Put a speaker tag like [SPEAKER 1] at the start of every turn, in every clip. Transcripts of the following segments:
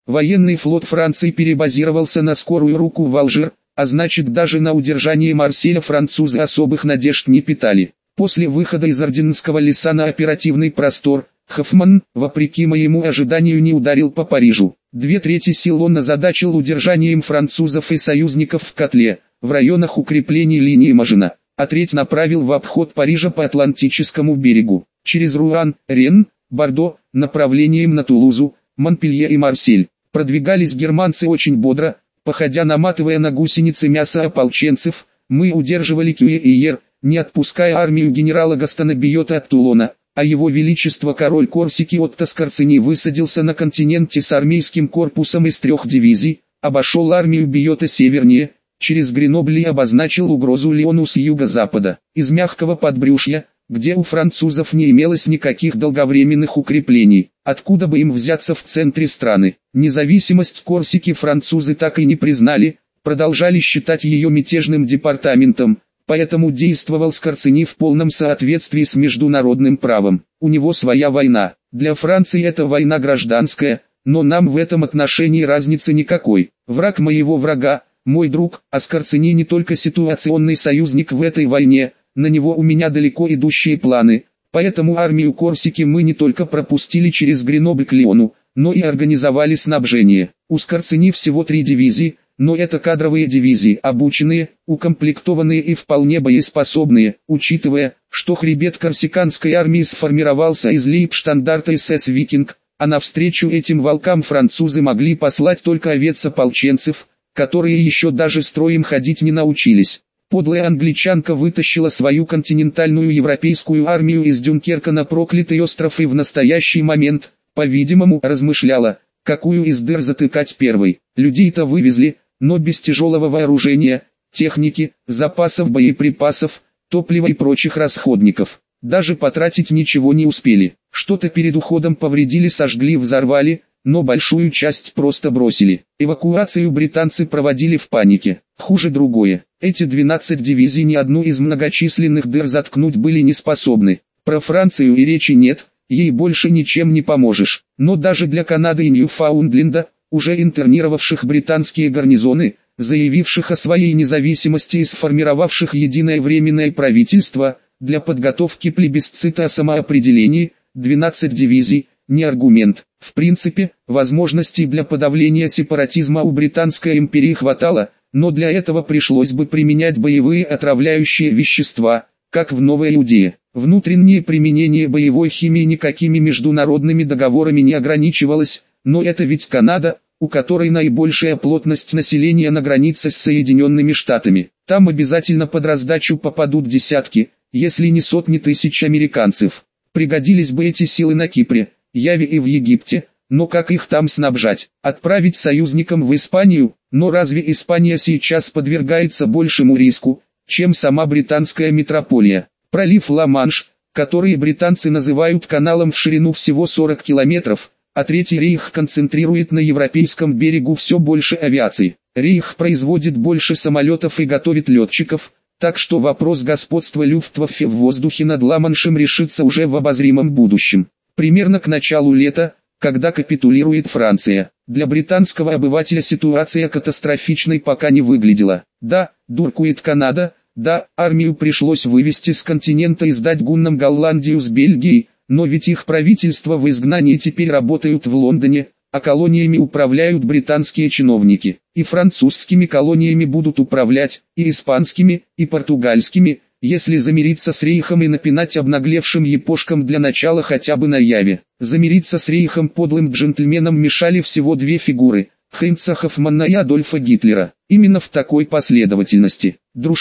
[SPEAKER 1] Военный флот Франции перебазировался на скорую руку в Алжир, а значит даже на удержание Марселя французы особых надежд не питали. После выхода из Орденского леса на оперативный простор, Хоффман, вопреки моему ожиданию, не ударил по Парижу. 2/3 сил он озадачил удержанием французов и союзников в котле, в районах укреплений линии Мажино, а треть направил в обход Парижа по Атлантическому берегу, через Руан, Рен, Бордо, направлением на Тулузу, Монпелье и Марсель. Продвигались германцы очень бодро, походя наматывая на гусеницы мясо ополченцев. Мы удерживали Кюе-Ийер, не отпуская армию генерала Гастона Биота от Тулона, а его величество король Корсики Отто Скорцени высадился на континенте с армейским корпусом из 3 дивизий, обошел армию Биота севернее, через Гренобль и обозначил угрозу Лиону с юго-запада, из мягкого подбрюшья, где у французов не имелось никаких долговременных укреплений, откуда бы им взяться в центре страны. Независимость Корсики французы так и не признали, продолжали считать ее мятежным департаментом, поэтому действовал Скорцени в полном соответствии с международным правом. У него своя война, для Франции это война гражданская, но нам в этом отношении разницы никакой. Враг моего врага, мой друг, а Скорцени не только ситуационный союзник в этой войне, на него у меня далеко идущие планы, поэтому армию Корсики мы не только пропустили через Гренобль к Лиону, но и организовали снабжение. У Скорцени всего 3 дивизии, но это кадровые дивизии, обученные, укомплектованные и вполне боеспособные, учитывая, что хребет корсиканской армии сформировался из лейбштандарта СС «Викинг», а навстречу этим волкам французы могли послать только овец-ополченцев, которые еще даже строем ходить не научились. Подлая англичанка вытащила свою континентальную европейскую армию из Дюнкерка на проклятый остров и в настоящий момент, по-видимому, размышляла, какую из дыр затыкать первой. Людей-то вывезли, но без тяжелого вооружения, техники, запасов боеприпасов, топлива и прочих расходников. Даже потратить ничего не успели. Что-то перед уходом повредили, сожгли, взорвали, но большую часть просто бросили. Эвакуацию британцы проводили в панике. Хуже другое. Эти 12 дивизий ни одну из многочисленных дыр заткнуть были не способны. Про Францию и речи нет, ей больше ничем не поможешь. Но даже для Канады и Ньюфаундленда, уже интернировавших британские гарнизоны, заявивших о своей независимости и сформировавших единое временное правительство, для подготовки плебисцита о самоопределении, 12 дивизий, не аргумент. В принципе, возможностей для подавления сепаратизма у Британской империи хватало, но для этого пришлось бы применять боевые отравляющие вещества, как в Новой Иудее. Внутреннее применение боевой химии никакими международными договорами не ограничивалось, но это ведь Канада, у которой наибольшая плотность населения на границе с Соединенными Штатами. Там обязательно под раздачу попадут десятки, если не сотни тысяч американцев. Пригодились бы эти силы на Кипре, Яве и в Египте, но как их там снабжать? Отправить союзникам в Испанию? Но разве Испания сейчас подвергается большему риску, чем сама британская метрополия? Пролив Ла-Манш, который британцы называют каналом в ширину всего 40 километров, а Третий рейх концентрирует на европейском берегу все больше авиации. Рейх производит больше самолетов и готовит летчиков, так что вопрос господства Люфтваффе в воздухе над Ла-Маншем решится уже в обозримом будущем. Примерно к началу лета, когда капитулирует Франция, для британского обывателя ситуация катастрофичной пока не выглядела. Да, дуркует Канада, да, армию пришлось вывести с континента и сдать гуннам Голландию с Бельгией, но ведь их правительства в изгнании теперь работают в Лондоне, а колониями управляют британские чиновники. И французскими колониями будут управлять, и испанскими, и португальскими, если замириться с рейхом и напинать обнаглевшим епошкам для начала хотя бы на Яве. Замириться с рейхом подлым джентльменам мешали всего 2 фигуры – Хейнца Хоффмана и Адольфа Гитлера. Именно в такой последовательности.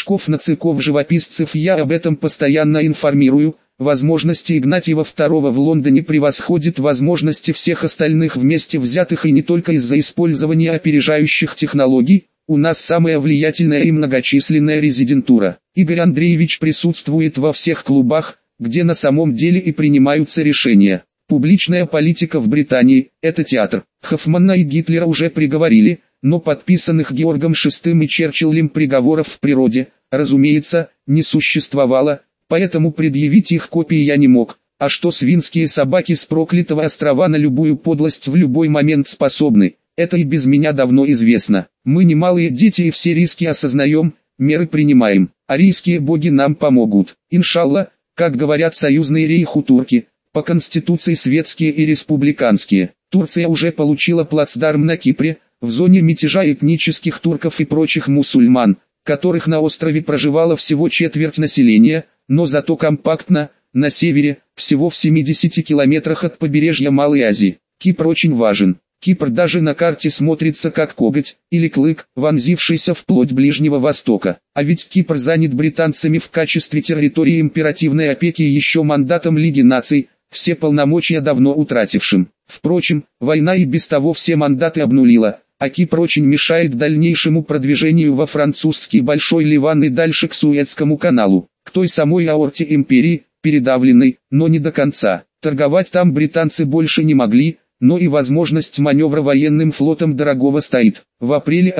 [SPEAKER 1] Дружков-нациков-живописцев я об этом постоянно информирую. Возможности Игнатьева II в Лондоне превосходят возможности всех остальных вместе взятых, и не только из-за использования опережающих технологий. У нас самая влиятельная и многочисленная резидентура. Игорь Андреевич присутствует во всех клубах, где на самом деле и принимаются решения. Публичная политика в Британии – это театр. Хоффмана и Гитлера уже приговорили, но подписанных Георгом VI и Черчиллем приговоров в природе, разумеется, не существовало, поэтому предъявить их копии я не мог. А что свинские собаки с проклятого острова на любую подлость в любой момент способны, это и без меня давно известно. Мы не малые дети и все риски осознаем, меры принимаем. Арийские боги нам помогут. Иншалла, как говорят союзные рейху турки, по конституции светские и республиканские. Турция уже получила плацдарм на Кипре, в зоне мятежа этнических турков и прочих мусульман, которых на острове проживало всего четверть населения, но зато компактно, на севере, всего в 70 километрах от побережья Малой Азии. Кипр очень важен. Кипр даже на карте смотрится как коготь, или клык, вонзившийся вплоть Ближнего Востока. А ведь Кипр занят британцами в качестве территории императивной опеки еще мандатом Лиги наций, все полномочия давно утратившим. Впрочем, война и без того все мандаты обнулила, а Кипр очень мешает дальнейшему продвижению во французский Большой Ливан и дальше к Суэцкому каналу, к той самой аорте империи, передавленной, но не до конца. Торговать там британцы больше не могли, но и возможность маневра военным флотом дорогого стоит. В апреле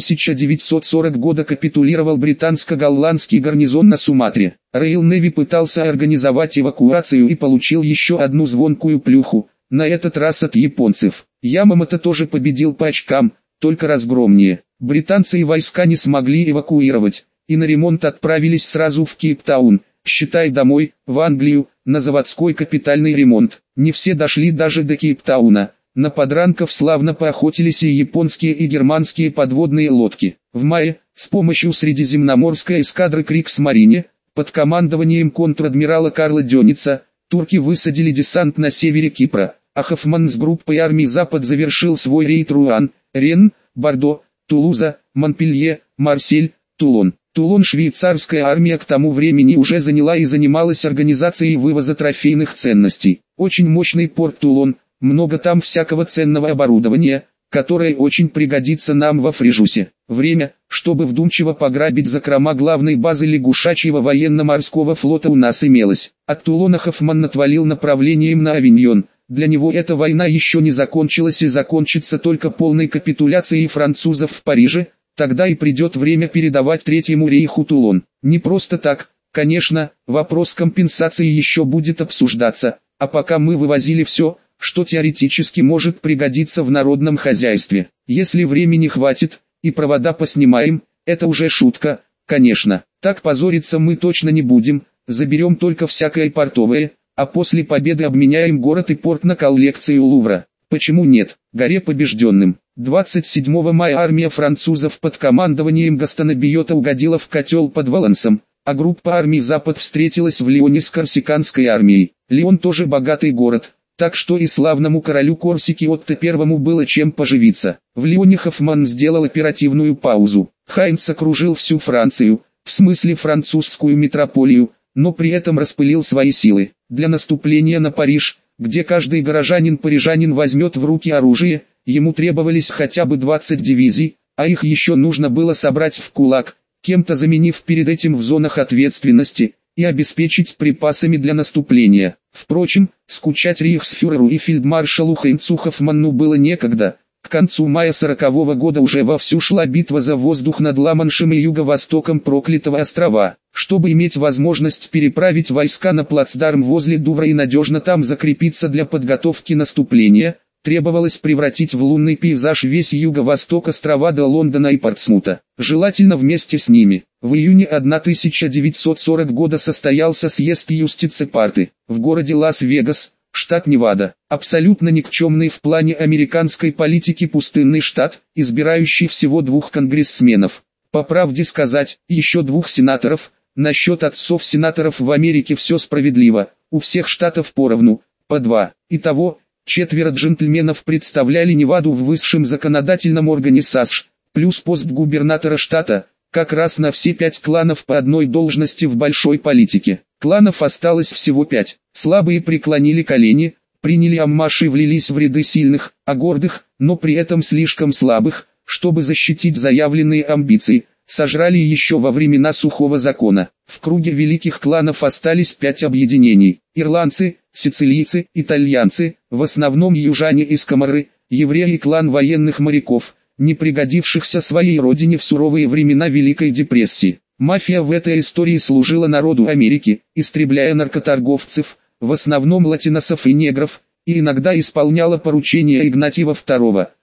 [SPEAKER 1] 1940 года капитулировал британско-голландский гарнизон на Суматре. Роял Неви пытался организовать эвакуацию и получил еще одну звонкую плюху, на этот раз от японцев. Ямамото тоже победил по очкам, только разгромнее. Британцы и войска не смогли эвакуировать, и на ремонт отправились сразу в Кейптаун, считай домой, в Англию, на заводской капитальный ремонт. Не все дошли даже до Кейптауна. На подранков славно поохотились и японские и германские подводные лодки. В мае, с помощью средиземноморской эскадры Кригсмарине, под командованием контр-адмирала Карла Дёница, турки высадили десант на севере Кипра, а Хоффман с группой армий Запад завершил свой рейд Руан, Рен, Бордо, Тулуза, Монпелье, Марсель, Тулон. Тулон швейцарская армия к тому времени уже заняла и занималась организацией вывоза трофейных ценностей. Очень мощный порт Тулон, много там всякого ценного оборудования, которое очень пригодится нам во Фрижусе. Время, чтобы вдумчиво пограбить закрома главной базы лягушачьего военно-морского флота у нас имелось. От Тулона Хоффман отвалил направлением на Авиньон. Для него эта война еще не закончилась и закончится только полной капитуляцией французов в Париже. Тогда и придет время передавать Третьему рейху Тулон. Не просто так, конечно, вопрос компенсации еще будет обсуждаться, а пока мы вывозили все, что теоретически может пригодиться в народном хозяйстве. Если времени хватит, и провода поснимаем, это уже шутка, конечно. Так позориться мы точно не будем, заберем только всякое портовое, а после победы обменяем город и порт на коллекцию Лувра. Почему нет? Горе побежденным. 27 мая армия французов под командованием Гастона Биота угодила в котел под Валансом, а группа армий Запад встретилась в Лионе с корсиканской армией. Лион тоже богатый город, так что и славному королю Корсики Отто I было чем поживиться. В Лионе Хоффман сделал оперативную паузу. Хайнц окружил всю Францию, в смысле французскую метрополию, но при этом распылил свои силы. Для наступления на Париж, где каждый горожанин-парижанин возьмет в руки оружие, ему требовались хотя бы 20 дивизий, а их еще нужно было собрать в кулак, кем-то заменив перед этим в зонах ответственности, и обеспечить припасами для наступления. Впрочем, скучать рейхсфюреру и фельдмаршалу Хайнцу Хоффману было некогда. К концу мая 40-го года уже вовсю шла битва за воздух над Ла-Маншем и юго-востоком Проклятого острова. Чтобы иметь возможность переправить войска на плацдарм возле Дувра и надежно там закрепиться для подготовки наступления, требовалось превратить в лунный пейзаж весь юго-восток острова до Лондона и Портсмута, желательно вместе с ними. В июне 1940 года состоялся съезд Юстице-Парты в городе Лас-Вегас, штат Невада, абсолютно никчемный в плане американской политики пустынный штат, избирающий всего 2 конгрессменов. По правде сказать, еще 2 сенаторов. Насчет отцов сенаторов в Америке все справедливо, у всех штатов поровну, по 2. Итого, 4 джентльменов представляли Неваду в высшем законодательном органе САСШ, плюс пост губернатора штата, как раз на все 5 кланов по одной должности в большой политике. Кланов осталось всего 5. Слабые преклонили колени, приняли аммаш и влились в ряды сильных, а гордых, но при этом слишком слабых, чтобы защитить заявленные амбиции, сожрали еще во времена сухого закона. В круге великих кланов остались 5 объединений: ирландцы, сицилийцы, итальянцы, в основном южане из Каморы, евреи и клан военных моряков, не пригодившихся своей родине в суровые времена Великой депрессии. Мафия в этой истории служила народу Америки, истребляя наркоторговцев, в основном латиносов и негров, и иногда исполняла поручения Игнатьева II,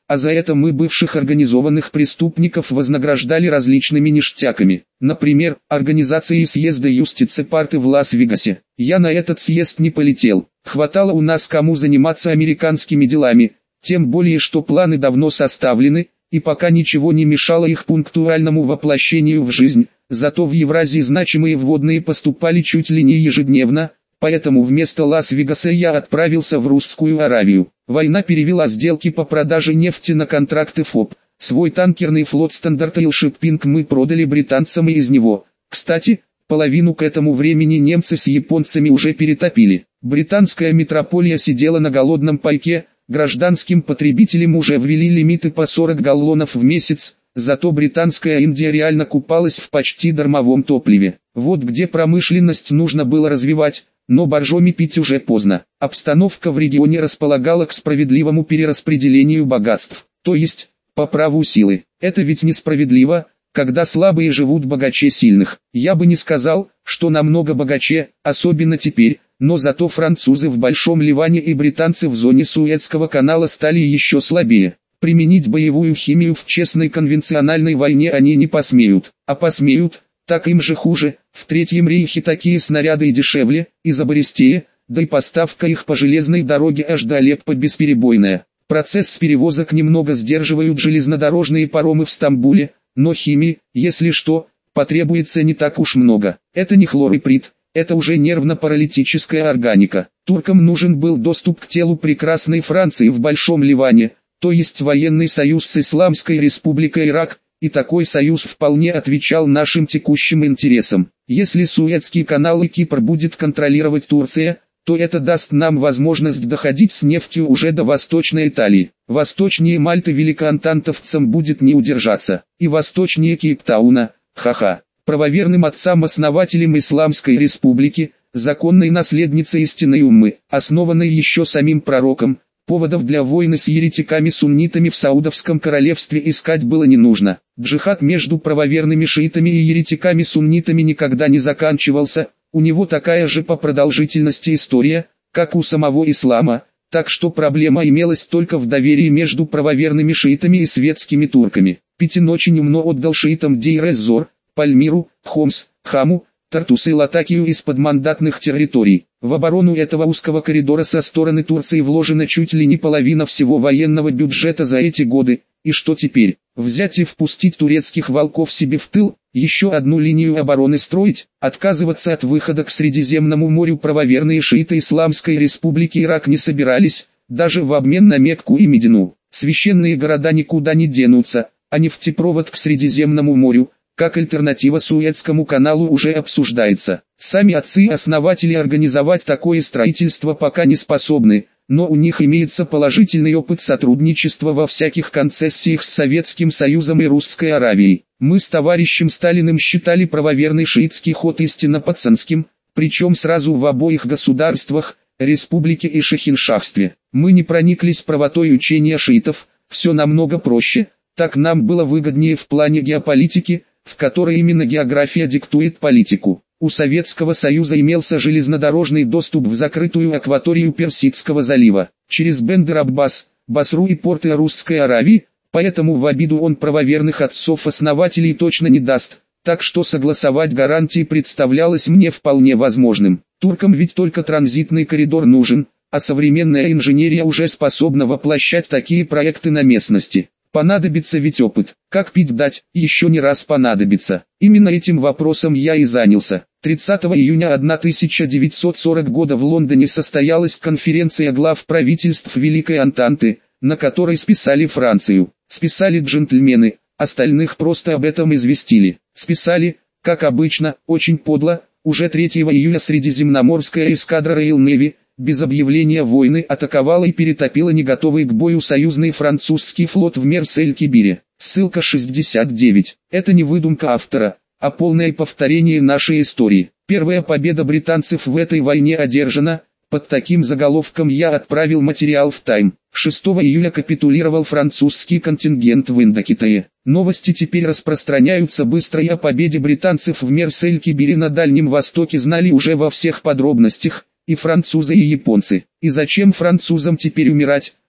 [SPEAKER 1] а за это мы бывших организованных преступников вознаграждали различными ништяками. Например, организацией съезда Юстицы Парты в Лас-Вегасе. Я на этот съезд не полетел, хватало у нас кому заниматься американскими делами, тем более что планы давно составлены, и пока ничего не мешало их пунктуальному воплощению в жизнь, зато в Евразии значимые вводные поступали чуть ли не ежедневно, поэтому вместо Лас-Вегаса я отправился в Русскую Аравию. Война перевела сделки по продаже нефти на контракты ФОП. Свой танкерный флот Стандарт Ойл Шиппинг мы продали британцам, и из него, кстати, половину к этому времени немцы с японцами уже перетопили. Британская метрополия сидела на голодном пайке, гражданским потребителям уже ввели лимиты по 40 галлонов в месяц, зато британская Индия реально купалась в почти дармовом топливе. Вот где промышленность нужно было развивать, но боржоми пить уже поздно. Обстановка в регионе располагала к справедливому перераспределению богатств, то есть, по праву силы. Это ведь несправедливо, когда слабые живут богаче сильных. Я бы не сказал, что намного богаче, особенно теперь, но зато французы в Большом Ливане и британцы в зоне Суэцкого канала стали еще слабее. Применить боевую химию в честной конвенциональной войне они не посмеют, а посмеют, так им же хуже. В Третьем рейхе такие снаряды и дешевле, и забористее, да и поставка их по железной дороге аж до Алеппо бесперебойная. Процесс перевозок немного сдерживают железнодорожные паромы в Стамбуле, но химии, если что, потребуется не так уж много. Это не хлориприт, это уже нервно-паралитическая органика. Туркам нужен был доступ к телу прекрасной Франции в Большом Ливане, то есть военный союз с Исламской Республикой Ирак, и такой союз вполне отвечал нашим текущим интересам. Если Суэцкий канал и Кипр будет контролировать Турция, то это даст нам возможность доходить с нефтью уже до Восточной Италии. Восточнее Мальты великоантантовцам будет не удержаться, и восточнее Кейптауна, ха-ха. Правоверным отцам-основателям Исламской Республики, законной наследнице истинной уммы, основанной еще самим пророком, поводов для войны с еретиками-суннитами в Саудовском королевстве искать было не нужно. Джихад между правоверными шиитами и еретиками-суннитами никогда не заканчивался, у него такая же по продолжительности история, как у самого ислама, так что проблема имелась только в доверии между правоверными шиитами и светскими турками. Пятин очень умно отдал шиитам Дейр-эз-Зор, Пальмиру, Хомс, Хаму, Тартус и Латакию из подмандатных территорий. В оборону этого узкого коридора со стороны Турции вложена чуть ли не половина всего военного бюджета за эти годы, и что теперь? Взять и впустить турецких волков себе в тыл, еще одну линию обороны строить, отказываться от выхода к Средиземному морю правоверные шииты Исламской Республики Ирак не собирались, даже в обмен на Мекку и Медину. Священные города никуда не денутся, а нефтепровод к Средиземному морю, как альтернатива Суэцкому каналу, уже обсуждается. Сами отцы-основатели организовать такое строительство пока не способны, но у них имеется положительный опыт сотрудничества во всяких концессиях с Советским Союзом и Русской Аравией. Мы с товарищем Сталиным считали правоверный шиитский ход истинно пацанским, причем сразу в обоих государствах, республике и шахиншахстве. Мы не прониклись правотой учения шиитов, все намного проще, так нам было выгоднее в плане геополитики, в которой именно география диктует политику. У Советского Союза имелся железнодорожный доступ в закрытую акваторию Персидского залива, через Бендер-Аббас, Басру и порты Русской Аравии, поэтому в обиду он правоверных отцов-основателей точно не даст, так что согласовать гарантии представлялось мне вполне возможным. Туркам ведь только транзитный коридор нужен, а современная инженерия уже способна воплощать такие проекты на местности. Понадобится ведь опыт, как пить дать, еще не раз понадобится. Именно этим вопросом я и занялся. 30 июня 1940 года в Лондоне состоялась конференция глав правительств Великой Антанты, на которой списали Францию. Списали джентльмены, остальных просто об этом известили. Списали, как обычно, очень подло. Уже 3 июля Средиземноморская эскадра Royal Navy, без объявления войны, атаковала и перетопила не готовый к бою союзный французский флот в Мерс-эль-Кибире. Ссылка 69. Это не выдумка автора, а полное повторение нашей истории. Первая победа британцев в этой войне одержана. Под таким заголовком я отправил материал в Time. 6 июля капитулировал французский контингент в Индокитае. Новости теперь распространяются быстро, и о победе британцев в Мерс-эль-Кибире на Дальнем Востоке знали уже во всех подробностях, и французы, и японцы. И зачем французам теперь умирать,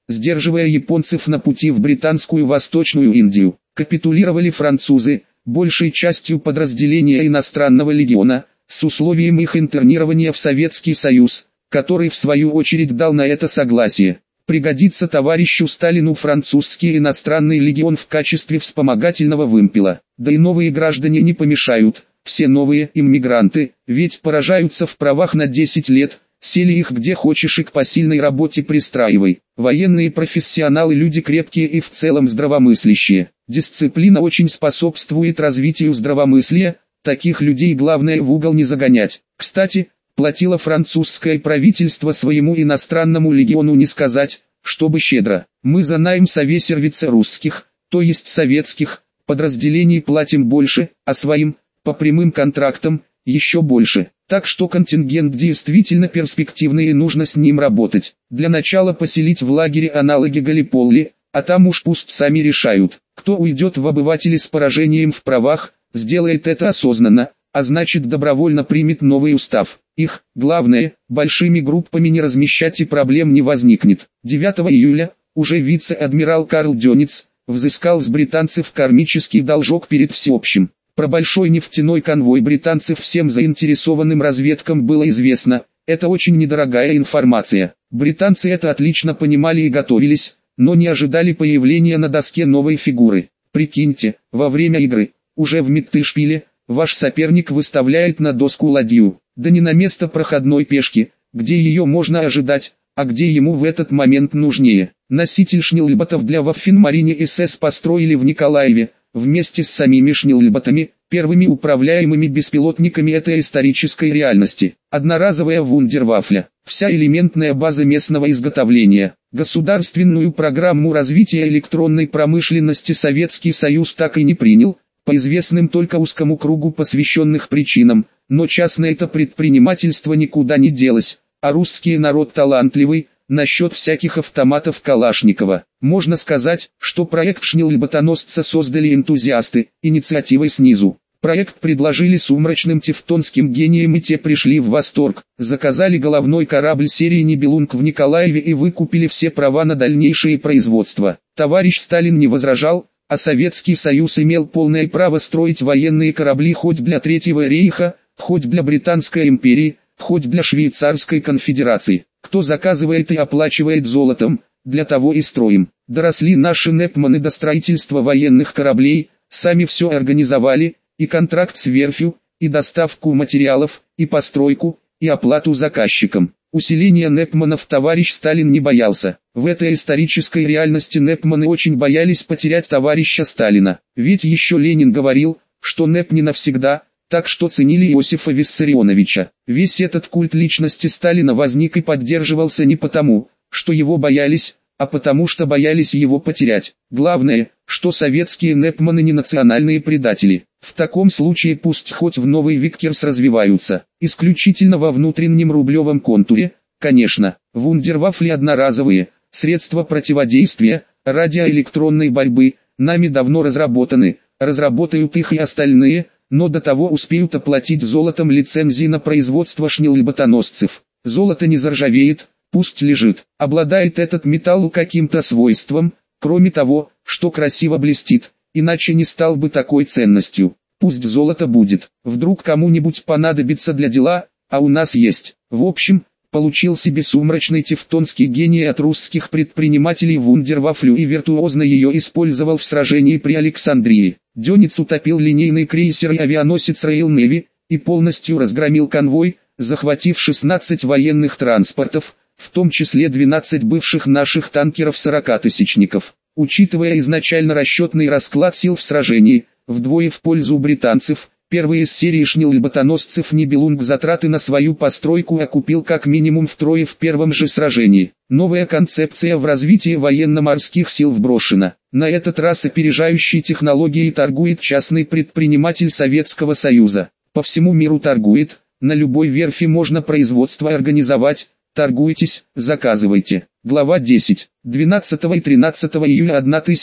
[SPEAKER 1] сдерживая японцев на пути в британскую Восточную Индию. Капитулировали французы, большей частью подразделения иностранного легиона, с условием их интернирования в Советский Союз, который в свою очередь дал на это согласие. Пригодится товарищу Сталину французский иностранный легион в качестве вспомогательного вымпела. Да и новые граждане не помешают, все новые иммигранты, ведь поражаются в правах на 10 лет, сели их где хочешь и к посильной работе пристраивай. Военные профессионалы люди крепкие и в целом здравомыслящие. Дисциплина очень способствует развитию здравомыслия, таких людей главное в угол не загонять. Кстати, платило французское правительство своему иностранному легиону не сказать, чтобы щедро. Мы за найм совесервица русских, то есть советских, подразделений платим больше, а своим, по прямым контрактам, еще больше. Так что контингент действительно перспективный и нужно с ним работать. Для начала поселить в лагере аналоги Галиполи, а там уж пусть сами решают. Кто уйдет в обыватели с поражением в правах, сделает это осознанно, а значит добровольно примет новый устав. Их, главное, большими группами не размещать и проблем не возникнет. 9 июля, уже вице-адмирал Карл Дёниц, взыскал с британцев кармический должок перед всеобщим. Про большой нефтяной конвой британцев всем заинтересованным разведкам было известно, это очень недорогая информация. Британцы это отлично понимали и готовились, но не ожидали появления на доске новой фигуры. Прикиньте, во время игры, уже в Миттышпиле, ваш соперник выставляет на доску ладью, да не на место проходной пешки, где ее можно ожидать, а где ему в этот момент нужнее. Носитель шнеллботов для Ваффенмарине СС построили в Николаеве, вместе с самими шнеллботами, первыми управляемыми беспилотниками этой исторической реальности. Одноразовая вундервафля, вся элементная база местного изготовления. Государственную программу развития электронной промышленности Советский Союз так и не принял, по известным только узкому кругу посвященных причинам, но частное это предпринимательство никуда не делось, а русский народ талантливый, насчет всяких автоматов Калашникова. Можно сказать, что проект шнеллботоносца создали энтузиасты, инициативой снизу. Проект предложили сумрачным тевтонским гениям и те пришли в восторг, заказали головной корабль серии «Нибелунг» в Николаеве и выкупили все права на дальнейшее производство. Товарищ Сталин не возражал, а Советский Союз имел полное право строить военные корабли хоть для Третьего рейха, хоть для Британской империи, хоть для Швейцарской конфедерации. Кто заказывает и оплачивает золотом, для того и строим. Доросли наши непманы до строительства военных кораблей, сами все организовали, и контракт с верфью, и доставку материалов, и постройку, и оплату заказчикам. Усиления непманов товарищ Сталин не боялся. В этой исторической реальности непманы очень боялись потерять товарища Сталина. Ведь еще Ленин говорил, что НЭП не навсегда, так что ценили Иосифа Виссарионовича. Весь этот культ личности Сталина возник и поддерживался не потому, что его боялись, а потому что боялись его потерять. Главное, что советские непманы не национальные предатели. В таком случае пусть хоть в новый Виккерс развиваются, исключительно во внутреннем рублевом контуре, конечно. Вундервафли одноразовые, средства противодействия, радиоэлектронной борьбы, нами давно разработаны, разработают их и остальные, но до того успеют оплатить золотом лицензии на производство шнеллботоносцев. Золото не заржавеет, пусть лежит. Обладает этот металл каким-то свойством, кроме того, что красиво блестит, иначе не стал бы такой ценностью. Пусть золото будет, вдруг кому-нибудь понадобится для дела, а у нас есть. В общем, получил себе сумрачный тевтонский гений от русских предпринимателей вундервафлю и виртуозно ее использовал в сражении при Александрии. Дёниц утопил линейный крейсер и авианосец Royal Navy, и полностью разгромил конвой, захватив 16 военных транспортов, в том числе 12 бывших наших танкеров-40-тысячников. Учитывая изначально расчетный расклад сил в сражении, вдвое в пользу британцев, первый из серии шнеллботоносцев Нибелунг затраты на свою постройку окупил как минимум втрое в первом же сражении. Новая концепция в развитии военно-морских сил вброшена. На этот раз опережающей технологией торгует частный предприниматель Советского Союза. По всему миру торгует, на любой верфи можно производство организовать. Торгуйтесь, заказывайте. Глава 10. 12 и 13 июля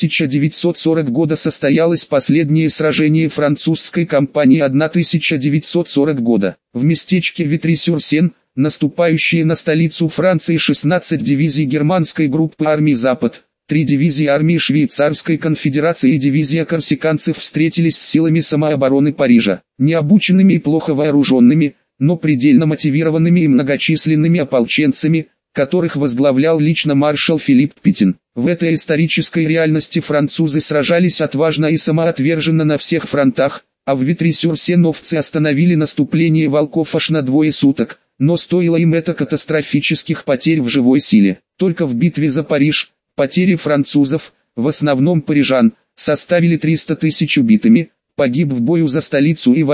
[SPEAKER 1] 1940 года состоялось последнее сражение французской кампании 1940 года. В местечке Витри-сюр-Сен, наступающие на столицу Франции 16 дивизий германской группы армий «Запад», 3 дивизии армии Швейцарской конфедерации и дивизия корсиканцев встретились с силами самообороны Парижа, необученными и плохо вооруженными, но предельно мотивированными и многочисленными ополченцами, которых возглавлял лично маршал Филипп Петен. В этой исторической реальности французы сражались отважно и самоотверженно на всех фронтах, а в Витри-сюр-Сен остановили наступление волков аж на 2 суток, но стоило им это катастрофических потерь в живой силе. Только в битве за Париж, потери французов, в основном парижан, составили 300 тысяч убитыми, погиб в бою за столицу и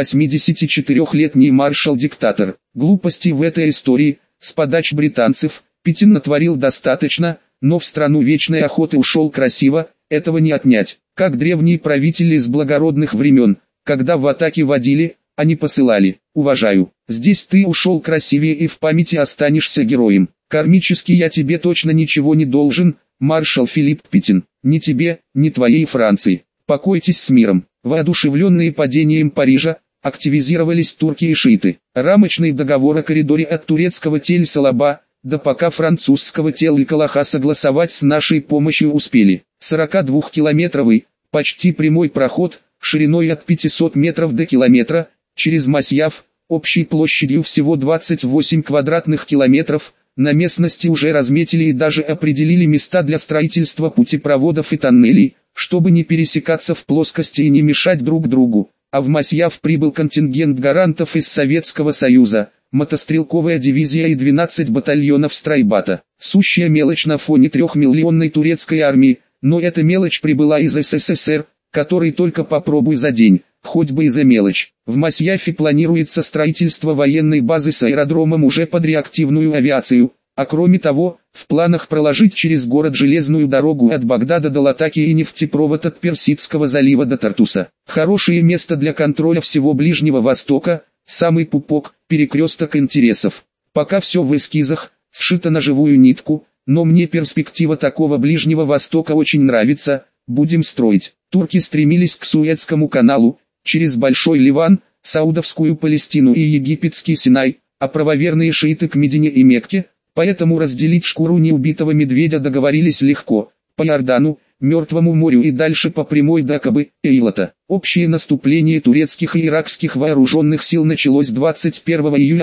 [SPEAKER 1] 84-летний маршал-диктатор. Глупостей в этой истории, с подач британцев, Петен натворил достаточно, но в страну вечной охоты ушел красиво, этого не отнять. Как древние правители из благородных времен, когда в атаке водили, а не посылали. Уважаю. Здесь ты ушел красивее и в памяти останешься героем. Кармически я тебе точно ничего не должен, маршал Филипп Петен. Ни тебе, ни твоей Франции. Покойтесь с миром. Воодушевленные падением Парижа, активизировались турки и шииты. Рамочный договор о коридоре от турецкого Тель-Салаба до пока французского Тел-Калаха согласовать с нашей помощью успели. 42-километровый, почти прямой проход, шириной от 500 метров до километра, через Масьяв, общей площадью всего 28 квадратных километров, на местности уже разметили и даже определили места для строительства путепроводов и тоннелей, чтобы не пересекаться в плоскости и не мешать друг другу. А в Масьяв прибыл контингент гарантов из Советского Союза, мотострелковая дивизия и 12 батальонов стройбата. Сущая мелочь на фоне 3-миллионной турецкой армии, но эта мелочь прибыла из СССР, который только попробуй за день, хоть бы и за мелочь. В Масьяфе планируется строительство военной базы с аэродромом уже под реактивную авиацию, а кроме того, в планах проложить через город железную дорогу от Багдада до Латаки и нефтепровод от Персидского залива до Тартуса. Хорошее место для контроля всего Ближнего Востока, самый пупок, перекресток интересов. Пока все в эскизах, сшито на живую нитку, но мне перспектива такого Ближнего Востока очень нравится, будем строить. Турки стремились к Суэцкому каналу, через Большой Ливан, Саудовскую Палестину и египетский Синай, а правоверные шииты к Медине и Мекке, поэтому разделить шкуру неубитого медведя договорились легко, по Иордану, Мертвому морю и дальше по прямой до Акабы, Эйлата. Общее наступление турецких и иракских вооруженных сил началось 21 июля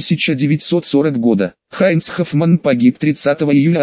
[SPEAKER 1] 1940 года. Хайнц Хоффман погиб 30 июля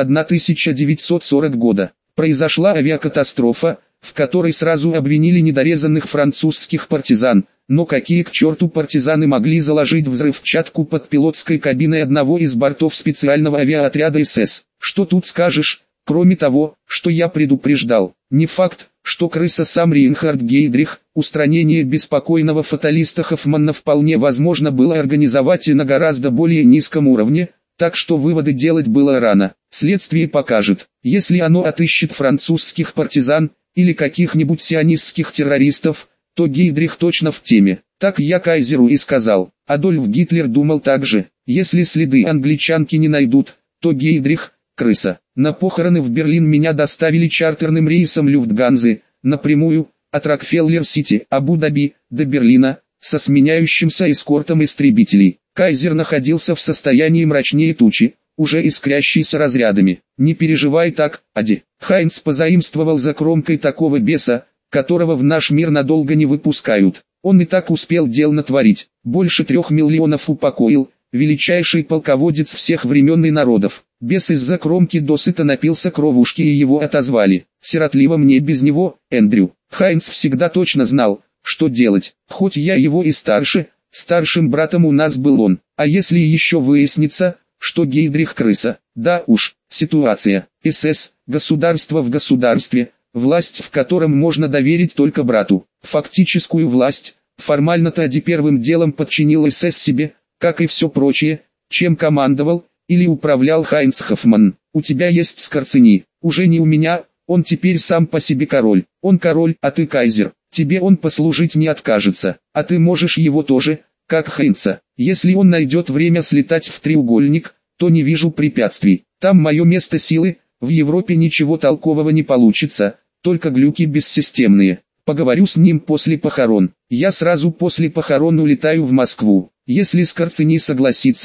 [SPEAKER 1] 1940 года. Произошла авиакатастрофа, в которой сразу обвинили недорезанных французских партизан, но какие к черту партизаны могли заложить взрывчатку под пилотской кабиной одного из бортов специального авиаотряда СС? Что тут скажешь? Кроме того, что я предупреждал, не факт, что крыса сам Рейнхард Гейдрих, устранение беспокойного фаталиста Хоффмана вполне возможно было организовать и на гораздо более низком уровне, так что выводы делать было рано. Следствие покажет, если оно отыщет французских партизан, или каких-нибудь сионистских террористов, то Гейдрих точно в теме. Так я кайзеру и сказал. Адольф Гитлер думал так же, если следы англичанки не найдут, то Гейдрих – крыса. На похороны в Берлин меня доставили чартерным рейсом Люфтганзы, напрямую, от Рокфеллер-Сити, Абу-Даби, до Берлина, со сменяющимся эскортом истребителей. Кайзер находился в состоянии мрачнее тучи, уже искрящейся разрядами. Не переживай так, Ади. Хайнц позаимствовал за кромкой такого беса, которого в наш мир надолго не выпускают. Он и так успел дел натворить. Больше 3 миллионов упокоил, величайший полководец всех времен и народов. Бес из-за кромки досыта напился кровушки и его отозвали. Сиротливо мне без него, Эндрю. Хайнц всегда точно знал, что делать. Хоть я его и старше, старшим братом у нас был он. А если еще выяснится, что Гейдрих крыса? Да уж, ситуация. СС, государство в государстве, власть в котором можно доверить только брату. Фактическую власть, формально-то Ади первым делом подчинил СС себе, как и все прочее, чем командовал или управлял Хайнц Хоффман. У тебя есть Скорцени, уже не у меня, он теперь сам по себе король. Он король, а ты кайзер, тебе он послужить не откажется, а ты можешь его тоже, как Хайнца. Если он найдет время слетать в треугольник, то не вижу препятствий. Там мое место силы, в Европе ничего толкового не получится, только глюки бессистемные. Поговорю с ним после похорон. Я сразу после похорон улетаю в Москву. Если Скорцени согласится,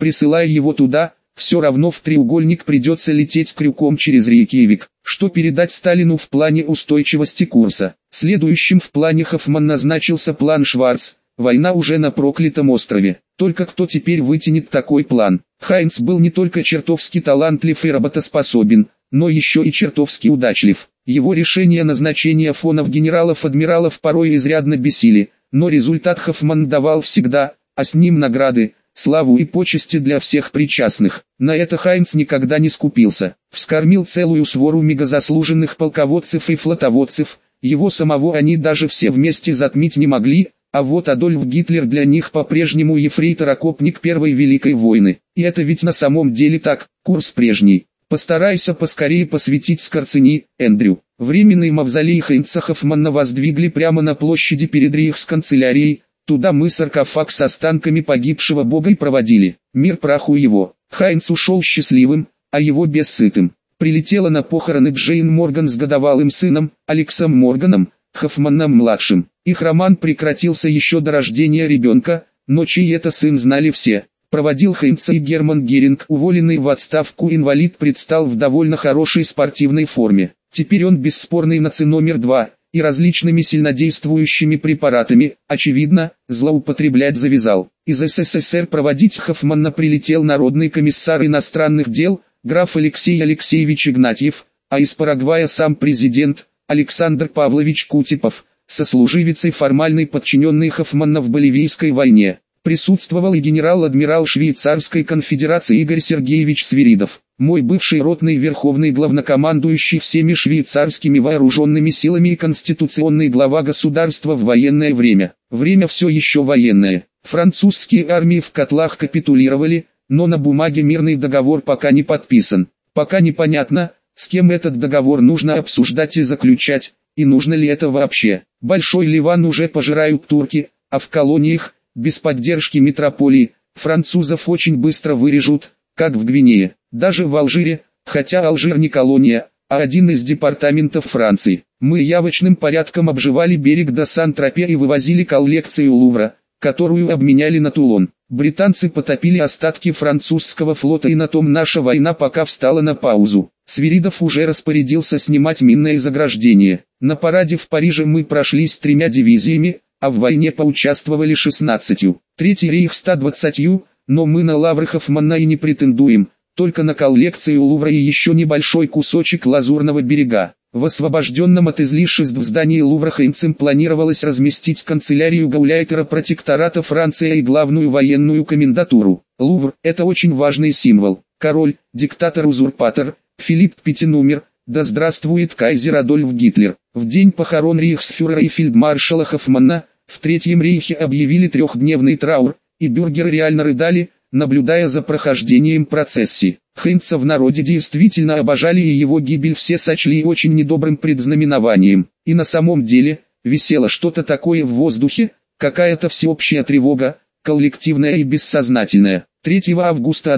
[SPEAKER 1] присылая его туда, все равно в треугольник придется лететь крюком через Рейкьявик, что передать Сталину в плане устойчивости курса. Следующим в плане Хоффмана назначился план Шварц, война уже на проклятом острове. Только кто теперь вытянет такой план? Хайнц был не только чертовски талантлив и работоспособен, но еще и чертовски удачлив. Его решения назначения фонов генералов-адмиралов порой изрядно бесили, но результат Хоффман давал всегда, а с ним награды, славу и почести для всех причастных. На это Хайнц никогда не скупился. Вскормил целую свору мегазаслуженных полководцев и флотоводцев, его самого они даже все вместе затмить не могли, а вот Адольф Гитлер для них по-прежнему ефрейтор-окопник Первой Великой войны. И это ведь на самом деле так, курс прежний. Постарайся поскорее посвятить Скорцени, Эндрю. Временный мавзолей Хайнца Хоффмана воздвигли прямо на площади перед рейхсканцелярией. Туда мы саркофаг с останками погибшего бога и проводили. Мир праху его. Хайнц ушел счастливым, а его бессытым. Прилетела на похороны Джейн Морган с годовалым сыном, Алексом Морганом, Хоффманом-младшим. Их роман прекратился еще до рождения ребенка, но чей это сын знали все. Проводил Хайнца и Герман Геринг, уволенный в отставку инвалид, предстал в довольно хорошей спортивной форме. Теперь он бесспорный номер 2, и различными сильнодействующими препаратами, очевидно, злоупотреблять завязал. Из СССР проводить Хоффмана прилетел народный комиссар иностранных дел, граф Алексей Алексеевич Игнатьев, а из Парагвая сам президент, Александр Павлович Кутепов, сослуживицей формальной подчиненной Хоффмана в Боливийской войне. Присутствовал и генерал-адмирал Швейцарской конфедерации Игорь Сергеевич Свиридов, мой бывший ротный верховный главнокомандующий всеми швейцарскими вооруженными силами и конституционный глава государства в военное время. Время все еще военное. Французские армии в котлах капитулировали, но на бумаге мирный договор пока не подписан. Пока непонятно, с кем этот договор нужно обсуждать и заключать, и нужно ли это вообще. Большой Ливан уже пожирают турки, а в колониях, без поддержки метрополии, французов очень быстро вырежут, как в Гвинее. Даже в Алжире, хотя Алжир не колония, а один из департаментов Франции. Мы явочным порядком обживали берег до Сан-Тропе и вывозили коллекцию Лувра, которую обменяли на Тулон. Британцы потопили остатки французского флота, и на том наша война пока встала на паузу. Свиридов уже распорядился снимать минное заграждение. На параде в Париже мы прошлись 3 дивизиями, а в войне поучаствовали 16. Третий рейх 120, но мы на лавры Хоффмана и не претендуем, только на коллекцию Лувра и еще небольшой кусочек Лазурного берега. В освобожденном от излишеств здании Лувра Хайнцем планировалось разместить канцелярию гауляйтера протектората Франция и главную военную комендатуру. Лувр – это очень важный символ. Король, диктатор-узурпатор, Филипп Пятинумер, да здравствует кайзер Адольф Гитлер. В день похорон рейхсфюрера и фельдмаршала Хоффмана в Третьем рейхе объявили 3-дневный траур, и бюргеры реально рыдали, наблюдая за прохождением процессии. Хайнца в народе действительно обожали, и его гибель все сочли очень недобрым предзнаменованием. И на самом деле, висело что-то такое в воздухе, какая-то всеобщая тревога, коллективная и бессознательная. 3 августа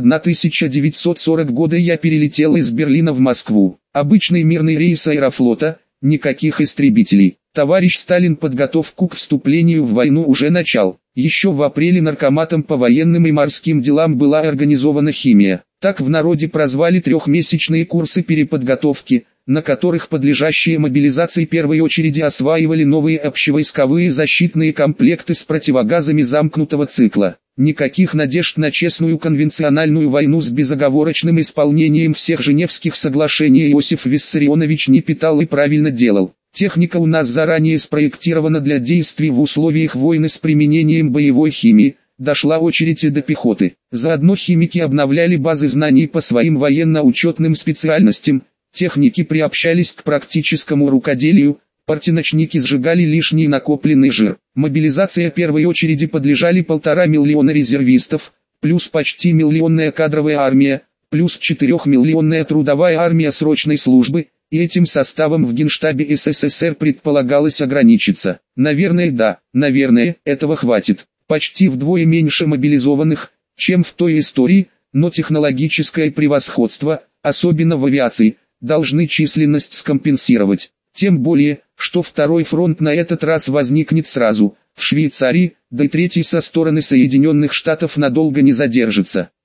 [SPEAKER 1] 1940 года я перелетел из Берлина в Москву. Обычный мирный рейс Аэрофлота, никаких истребителей. Товарищ Сталин подготовку к вступлению в войну уже начал. Еще в апреле наркоматом по военным и морским делам была организована химия. Так в народе прозвали 3-месячные курсы переподготовки, на которых подлежащие мобилизации первой очереди осваивали новые общевойсковые защитные комплекты с противогазами замкнутого цикла. Никаких надежд на честную конвенциональную войну с безоговорочным исполнением всех Женевских соглашений Иосиф Виссарионович не питал и правильно делал. Техника у нас заранее спроектирована для действий в условиях войны с применением боевой химии. Дошла очередь и до пехоты. Заодно химики обновляли базы знаний по своим военно-учетным специальностям, техники приобщались к практическому рукоделию, партиночники сжигали лишний накопленный жир. Мобилизация первой очереди подлежали 1,5 миллиона резервистов, плюс почти миллионная кадровая армия, плюс 4-миллионная трудовая армия срочной службы, и этим составом в Генштабе СССР предполагалось ограничиться. Наверное, да, наверное, этого хватит. Почти вдвое меньше мобилизованных, чем в той истории, но технологическое превосходство, особенно в авиации, должны численность скомпенсировать. Тем более, что второй фронт на этот раз возникнет сразу, в Швейцарии, да и третий со стороны Соединенных Штатов надолго не задержится.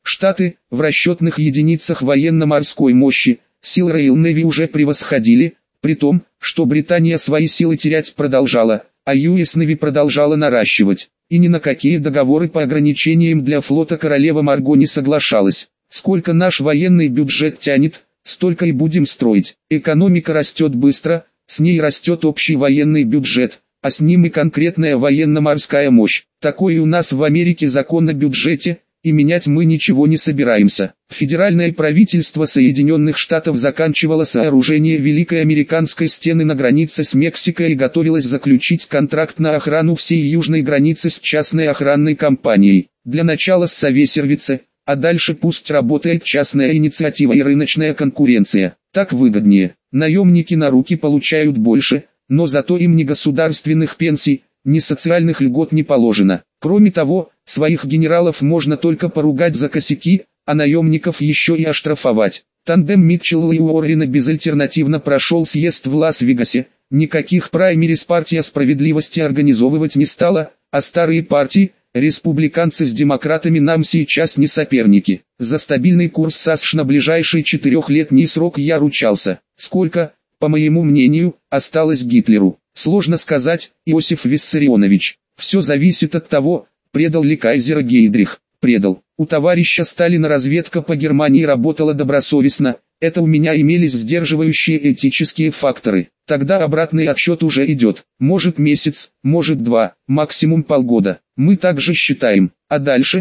[SPEAKER 1] Штаты, в расчетных единицах военно-морской мощи, сил Royal Navy уже превосходили, при том, что Британия свои силы терять продолжала, а US Navy продолжала наращивать, и ни на какие договоры по ограничениям для флота королева Марго не соглашалась. Сколько наш военный бюджет тянет, столько и будем строить. Экономика растет быстро, с ней растет общий военный бюджет, а с ним и конкретная военно-морская мощь. Такой у нас в Америке закон о бюджете, и менять мы ничего не собираемся. Федеральное правительство Соединенных Штатов заканчивало сооружение Великой Американской стены на границе с Мексикой и готовилось заключить контракт на охрану всей южной границы с частной охранной компанией. Для начала с Совесервице, а дальше пусть работает частная инициатива и рыночная конкуренция. Так выгоднее. Наемники на руки получают больше, но зато им ни государственных пенсий, ни социальных льгот не положено. Кроме того, своих генералов можно только поругать за косяки, а наемников еще и оштрафовать. Тандем Митчелла и Уоррена безальтернативно прошел съезд в Лас-Вегасе, никаких праймериз партия справедливости организовывать не стала, а старые партии, республиканцы с демократами нам сейчас не соперники. За стабильный курс САСШ на ближайший 4-летний срок я ручался. Сколько, по моему мнению, осталось Гитлеру? Сложно сказать, Иосиф Виссарионович. Все зависит от того, предал ли кайзера Гейдрих. Предал. У товарища Сталина разведка по Германии работала добросовестно, это у меня имелись сдерживающие этические факторы. Тогда обратный отсчет уже идет. Может месяц, может 2, максимум полгода. Мы также считаем. А дальше,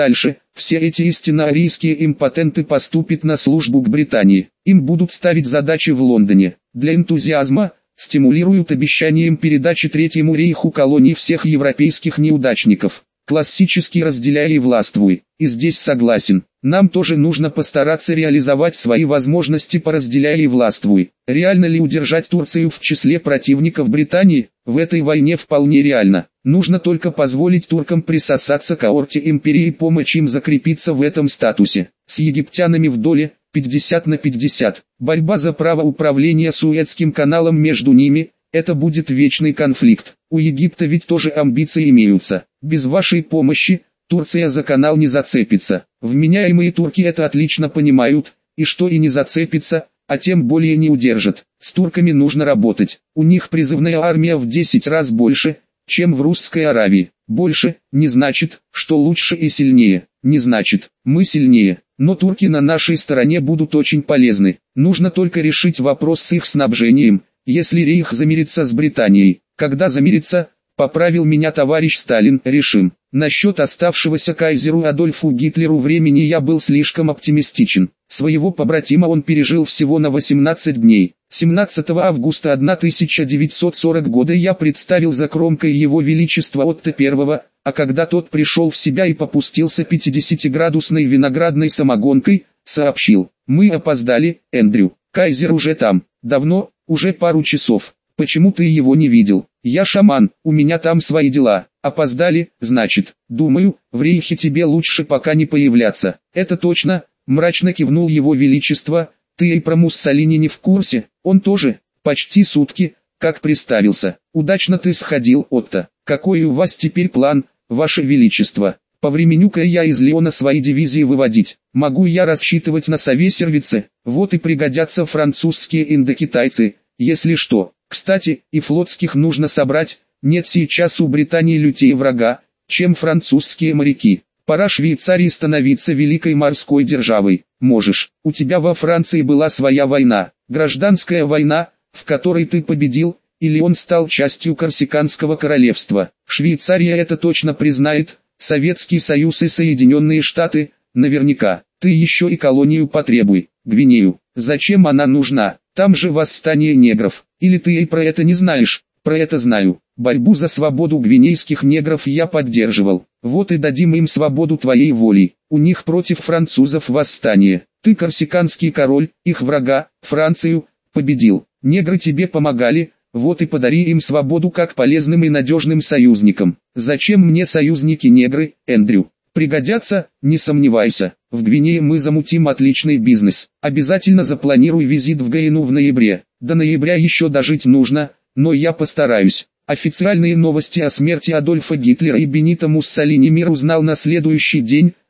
[SPEAKER 1] все эти истинно арийские импотенты поступят на службу к Британии. Им будут ставить задачи в Лондоне. Для энтузиазма стимулируют обещанием передачи Третьему рейху колоний всех европейских неудачников. Классический «разделяй и властвуй». И здесь согласен. Нам тоже нужно постараться реализовать свои возможности по «разделяй и властвуй». Реально ли удержать Турцию в числе противников Британии? В этой войне вполне реально. Нужно только позволить туркам присосаться к аорте империи и помочь им закрепиться в этом статусе. С египтянами в доле, 50/50. Борьба за право управления Суэцким каналом между ними – это будет вечный конфликт. У Египта ведь тоже амбиции имеются. Без вашей помощи Турция за канал не зацепится. Вменяемые турки это отлично понимают, и что и не зацепится, а тем более не удержат. С турками нужно работать. У них призывная армия в 10 раз больше, чем в Русской Аравии. Больше не значит, что лучше и сильнее. Не значит, мы сильнее. Но турки на нашей стороне будут очень полезны. Нужно только решить вопрос с их снабжением, если рейх замирится с Британией. Когда замирится, поправил меня товарищ Сталин, решим. Насчет оставшегося кайзеру Адольфу Гитлеру времени я был слишком оптимистичен. Своего побратима он пережил всего на 18 дней. 17 августа 1940 года я представил за кромкой его величества Отто I, а когда тот пришел в себя и попустился 50-градусной виноградной самогонкой, сообщил: «Мы опоздали, Эндрю, кайзер уже там, давно, уже пару часов. Почему ты его не видел? Я шаман, у меня там свои дела. Опоздали, значит. Думаю, в рейхе тебе лучше пока не появляться». «Это точно», мрачно кивнул его величество. «Ты и про Муссолини не в курсе? Он тоже, почти сутки, как приставился. Удачно ты сходил, Отто. Какой у вас теперь план, ваше величество? Повременю-ка я из Леона свои дивизии выводить. Могу я рассчитывать на Совесервице? Вот и пригодятся французские индокитайцы, если что. Кстати, и флотских нужно собрать, нет сейчас у Британии лютее врага, чем французские моряки. Пора Швейцарии становиться великой морской державой. Можешь, у тебя во Франции была своя война, гражданская война, в которой ты победил, или он стал частью Корсиканского королевства. Швейцария это точно признает, Советский Союз и Соединенные Штаты, наверняка. Ты еще и колонию потребуй, Гвинею. Зачем она нужна? Там же восстание негров. Или ты и про это не знаешь? Про это знаю. Борьбу за свободу гвинейских негров я поддерживал. Вот и дадим им свободу твоей волей. У них против французов восстание. Ты корсиканский король, их врага, Францию, победил. Негры тебе помогали, вот и подари им свободу как полезным и надежным союзникам. Зачем мне союзники-негры, Эндрю? Пригодятся, не сомневайся. В Гвинее мы замутим отличный бизнес. Обязательно запланируй визит в Гаину в ноябре. До ноября еще дожить нужно, но я постараюсь. Официальные новости о смерти Адольфа Гитлера и Бенито Муссолини мир узнал на следующий день,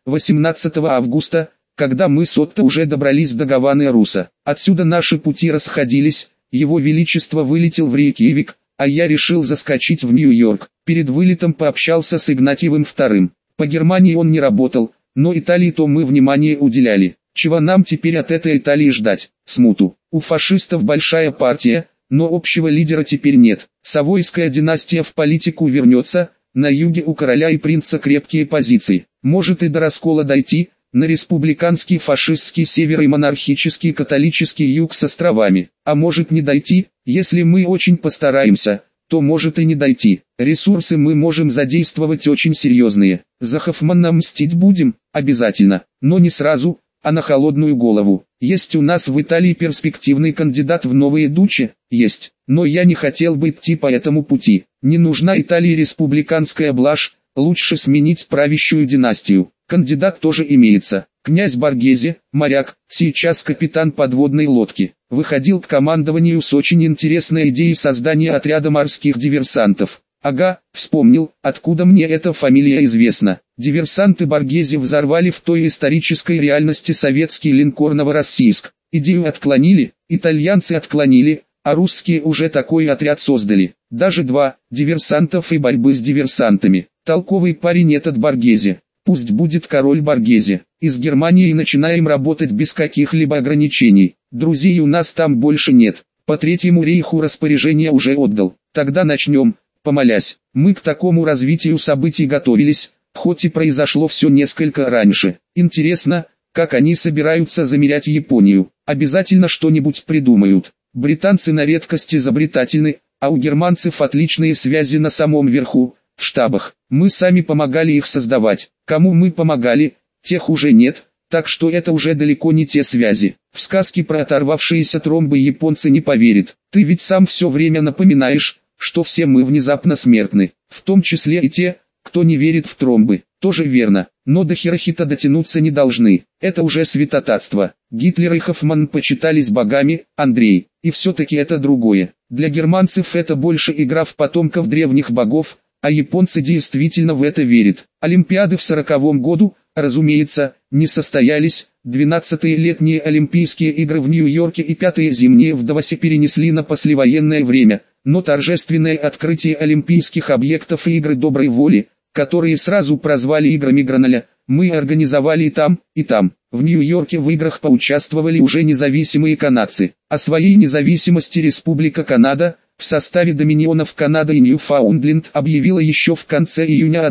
[SPEAKER 1] 18 августа, когда мы с Отто уже добрались до Гаваны Руса. Отсюда наши пути расходились, его величество вылетел в Рейкьявик, а я решил заскочить в Нью-Йорк. Перед вылетом пообщался с Игнатьевым II. По Германии он не работал, но Италии то мы внимание уделяли. Чего нам теперь от этой Италии ждать? Смуту. У фашистов большая партия, но общего лидера теперь нет. Савойская династия в политику вернется, на юге у короля и принца крепкие позиции. Может и до раскола дойти, на республиканский фашистский север и монархический католический юг с островами. А может не дойти, если мы очень постараемся, то может и не дойти. Ресурсы мы можем задействовать очень серьезные. За Хоффмана мстить будем, обязательно, но не сразу, а на холодную голову. Есть у нас в Италии перспективный кандидат в новые дучи? Есть, но я не хотел бы идти по этому пути. Не нужна Италии республиканская блажь, лучше сменить правящую династию. Кандидат тоже имеется. Князь Боргезе, моряк, сейчас капитан подводной лодки. Выходил к командованию с очень интересной идеей создания отряда морских диверсантов. Ага, вспомнил, откуда мне эта фамилия известна. Диверсанты Боргезе взорвали в той исторической реальности советский линкор «Новороссийск». Идею отклонили, итальянцы отклонили, а русские уже такой отряд создали. Даже два, диверсантов и борьбы с диверсантами. Толковый парень этот Боргезе. Пусть будет король Боргезе. Из Германии начинаем работать без каких-либо ограничений. Друзей у нас там больше нет. По Третьему рейху распоряжение уже отдал. Тогда начнем. Помолясь, мы к такому развитию событий готовились, хоть и произошло все несколько раньше. Интересно, как они собираются замерять Японию. Обязательно что-нибудь придумают. Британцы на редкость изобретательны, а у германцев отличные связи на самом верху, в штабах. Мы сами помогали их создавать. Кому мы помогали, тех уже нет, так что это уже далеко не те связи. В сказки про оторвавшиеся тромбы японцы не поверят. Ты ведь сам все время напоминаешь, что все мы внезапно смертны, в том числе и те, кто не верит в тромбы. Тоже верно, но до Хирохита дотянуться не должны. Это уже святотатство. Гитлер и Хоффман почитались богами, Андрей, и все-таки это другое. Для германцев это больше игра в потомков древних богов, а японцы действительно в это верят. Олимпиады в 40-м году, разумеется, не состоялись. 12-е летние Олимпийские игры в Нью-Йорке и 5-е зимние в Давосе перенесли на послевоенное время. Но торжественное открытие олимпийских объектов и игры доброй воли, которые сразу прозвали играми Граналя, мы организовали и там, и там. В Нью-Йорке в играх поучаствовали уже независимые канадцы. О своей независимости Республика Канада, в составе доминионов Канада и Ньюфаундленд, объявила еще в конце июня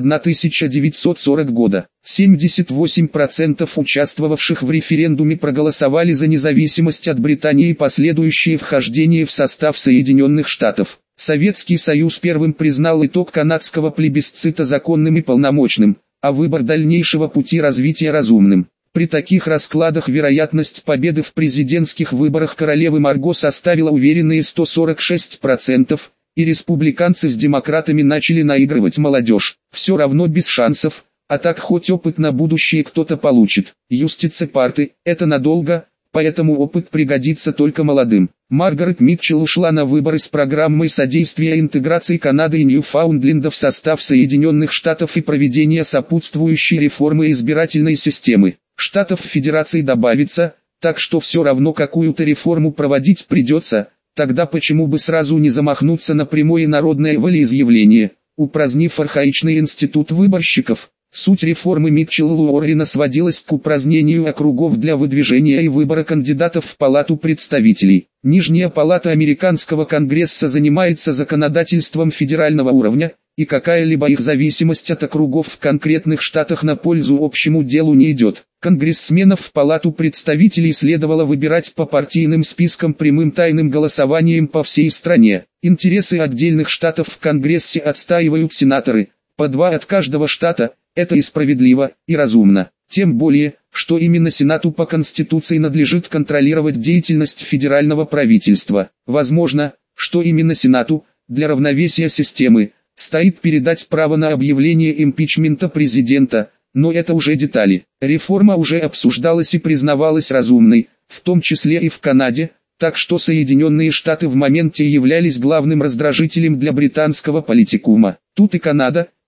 [SPEAKER 1] 1940 года. 78% участвовавших в референдуме проголосовали за независимость от Британии и последующее вхождение в состав Соединенных Штатов. Советский Союз первым признал итог канадского плебисцита законным и полномочным, а выбор дальнейшего пути развития разумным. При таких раскладах вероятность победы в президентских выборах королевы Марго составила уверенные 146%, и республиканцы с демократами начали наигрывать молодежь. Все равно без шансов, а так хоть опыт на будущее кто-то получит. Юстиция парты – это надолго, поэтому опыт пригодится только молодым. Маргарет Митчелл ушла на выборы с программой содействия интеграции Канады и Ньюфаундленда в состав Соединенных Штатов и проведения сопутствующей реформы избирательной системы. Штатов в Федерации добавится, так что все равно какую-то реформу проводить придется, тогда почему бы сразу не замахнуться на прямое народное волеизъявление, упразднив архаичный институт выборщиков. Суть реформы Митчелла-Уоррена сводилась к упразднению округов для выдвижения и выбора кандидатов в Палату представителей. Нижняя палата американского Конгресса занимается законодательством федерального уровня, и какая-либо их зависимость от округов в конкретных штатах на пользу общему делу не идет. Конгрессменов в Палату представителей следовало выбирать по партийным спискам прямым тайным голосованием по всей стране. Интересы отдельных штатов в Конгрессе отстаивают сенаторы, по 2 от каждого штата. Это и справедливо, и разумно. Тем более, что именно Сенату по Конституции надлежит контролировать деятельность федерального правительства. Возможно, что именно Сенату, для равновесия системы, стоит передать право на объявление импичмента президента, но это уже детали. Реформа уже обсуждалась и признавалась разумной, в том числе и в Канаде, так что Соединенные Штаты в моменте являлись главным раздражителем для британского политикума. Тут и Канада,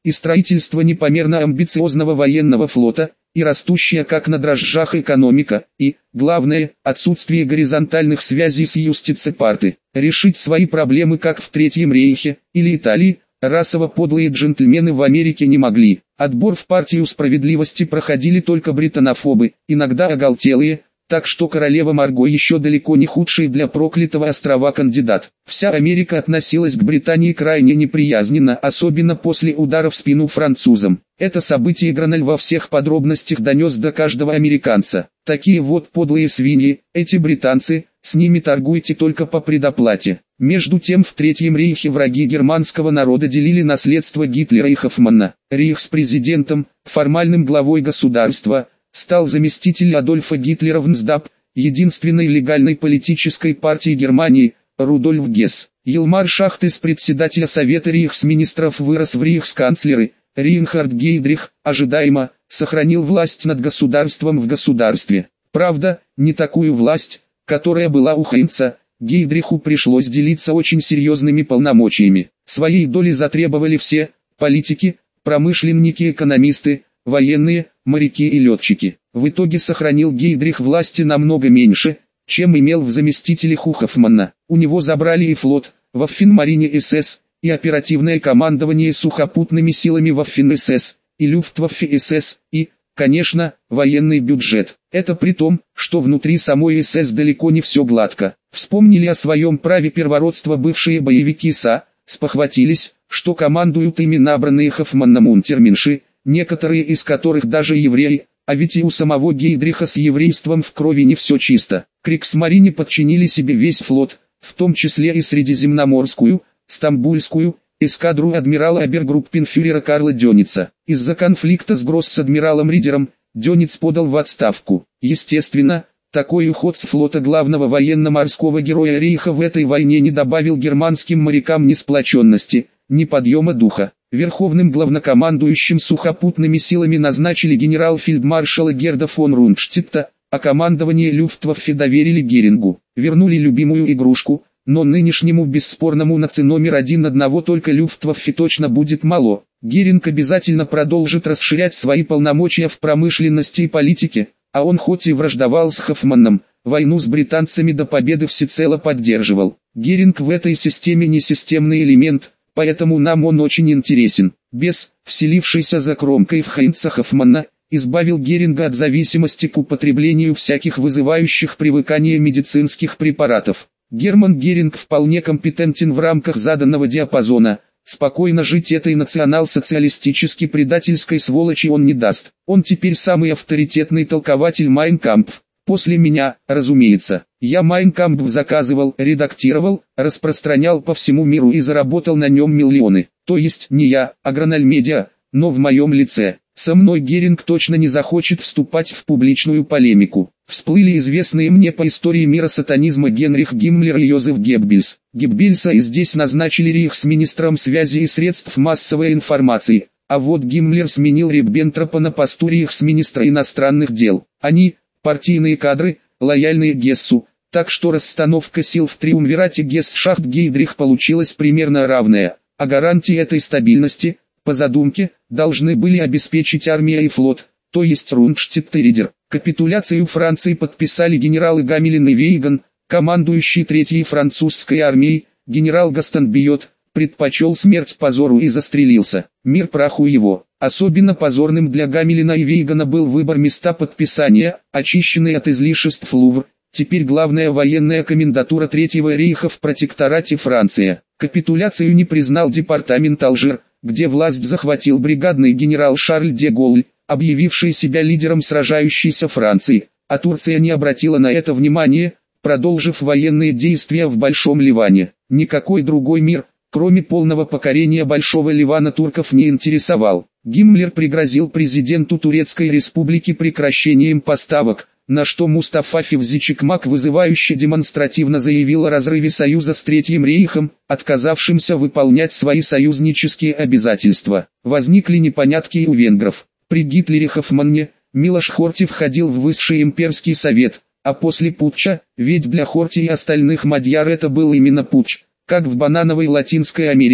[SPEAKER 1] и строительство непомерно амбициозного военного флота, и растущая как на дрожжах экономика, и, главное, отсутствие горизонтальных связей с юстицепарты. Решить свои проблемы как в Третьем рейхе, или Италии, расово подлые джентльмены в Америке не могли. Отбор в партию справедливости проходили только британофобы, иногда оголтелые, так что королева Марго еще далеко не худший для проклятого острова кандидат. Вся Америка относилась к Британии крайне неприязненно, особенно после удара в спину французам. Это событие Гранель во всех подробностях донес до каждого американца. Такие вот подлые свиньи, эти британцы, с ними торгуйте только по предоплате. Между тем в Третьем рейхе враги германского народа делили наследство Гитлера и Хоффмана. Рейхспрезидентом, формальным главой государства, стал заместитель Адольфа Гитлера в НСДАП, единственной легальной политической партии Германии, Рудольф Гесс. Елмар Шахт из председателя Совета рейхсминистров вырос в рейхсканцлеры. Рейнхард Гейдрих, ожидаемо, сохранил власть над государством в государстве. Правда, не такую власть, которая была у Хейнца. Гейдриху пришлось делиться очень серьезными полномочиями. Своей доли затребовали все – политики, промышленники, экономисты, военные, моряки и летчики. В итоге сохранил Гейдрих власти намного меньше, чем имел в заместителях у Хоффмана. У него забрали и флот, Ваффенмарине СС, и оперативное командование сухопутными силами Ваффен-СС, и Люфтваффе-СС, и, конечно, военный бюджет. Это при том, что внутри самой СС далеко не все гладко. Вспомнили о своем праве первородства бывшие боевики СА, спохватились, что командуют ими набранные Хоффманом унтерменши, некоторые из которых даже евреи, а ведь и у самого Гейдриха с еврейством в крови не все чисто. Криксмарине подчинили себе весь флот, в том числе и Средиземноморскую, Стамбульскую, эскадру адмирала обергруппенфюрера Карла Дёница. Из-за конфликта с гросс-адмиралом Ридером, Дёниц подал в отставку. Естественно, такой уход с флота главного военно-морского героя Рейха в этой войне не добавил германским морякам ни сплоченности, ни подъема духа. Верховным главнокомандующим сухопутными силами назначили генерал-фельдмаршала Герда фон Рунштадта, а командование Люфтваффе доверили Герингу. Вернули любимую игрушку, но нынешнему бесспорному номер один одного только Люфтваффе точно будет мало. Геринг обязательно продолжит расширять свои полномочия в промышленности и политике, а он хоть и враждовал с Хоффманом, войну с британцами до победы всецело поддерживал. Геринг в этой системе не системный элемент, поэтому нам он очень интересен. Бес, вселившийся за кромкой в Хейнца Хоффмана, избавил Геринга от зависимости к употреблению всяких вызывающих привыкание медицинских препаратов. Герман Геринг вполне компетентен в рамках заданного диапазона. Спокойно жить этой национал-социалистически предательской сволочи он не даст. Он теперь самый авторитетный толкователь Mein Kampf. После меня, разумеется. Я Mein Kampf заказывал, редактировал, распространял по всему миру и заработал на нем миллионы. То есть не я, а Гранель Медиа, но в моем лице. Со мной Геринг точно не захочет вступать в публичную полемику. Всплыли известные мне по истории мира сатанизма Генрих Гиммлер и Йозеф Геббельс. Геббельса и здесь назначили рейхсминистром связи и средств массовой информации, а вот Гиммлер сменил Риббентропа на посту рейхсминистра иностранных дел. Они, партийные кадры, лояльные Гессу, так что расстановка сил в триумвирате Гесс-Шахт-Гейдрих получилась примерно равная, а гарантии этой стабильности, по задумке, должны были обеспечить армия и флот, то есть Рунштадт и Ридер. Капитуляцию Франции подписали генералы Гамилин и Вейган, командующий Третьей французской армией. Генерал Гастон Биот предпочел смерть позору и застрелился. Мир праху его. Особенно позорным для Гамилина и Вейгана был выбор места подписания, очищенный от излишеств Лувр, теперь главная военная комендатура Третьего рейха в протекторате Франция. Капитуляцию не признал департамент Алжир, где власть захватил бригадный генерал Шарль де Голль, объявивший себя лидером сражающейся Франции, а Турция не обратила на это внимания, продолжив военные действия в Большом Ливане. Никакой другой мир, кроме полного покорения Большого Ливана, турков не интересовал. Гиммлер пригрозил президенту Турецкой республики прекращением поставок, на что Мустафа Февзи Чекмак вызывающе демонстративно заявил о разрыве союза с Третьим рейхом, отказавшимся выполнять свои союзнические обязательства. Возникли непонятки и у венгров. При Гитлере Хоффмане, Милош Хорти входил в высший имперский совет, а после путча, ведь для Хорти и остальных мадьяр это был именно путч, как в банановой Латинской Америке,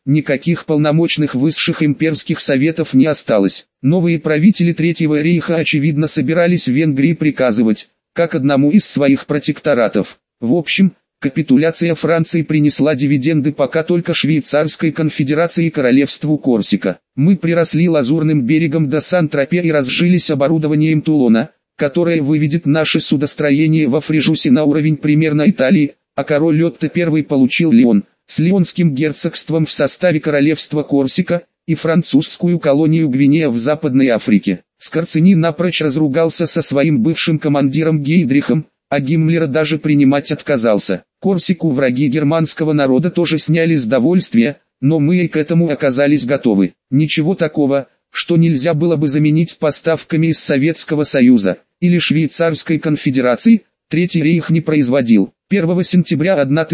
[SPEAKER 1] никаких полномочных высших имперских советов не осталось. Новые правители Третьего рейха очевидно собирались в Венгрии приказывать, как одному из своих протекторатов. В общем, капитуляция Франции принесла дивиденды пока только Швейцарской конфедерации и королевству Корсика. Мы приросли лазурным берегом до Сан-Тропе и разжились оборудованием Тулона, которое выведет наше судостроение во Фрижусе на уровень примерно Италии, а король Отто I получил Леон, с Леонским герцогством в составе королевства Корсика, и французскую колонию Гвинея в Западной Африке. Скорцени напрочь разругался со своим бывшим командиром Гейдрихом, а Гиммлера даже принимать отказался. Корсику враги германского народа тоже сняли с довольствия, но мы и к этому оказались готовы. Ничего такого, что нельзя было бы заменить поставками из Советского Союза или Швейцарской конфедерации, Третий рейх не производил. 1 сентября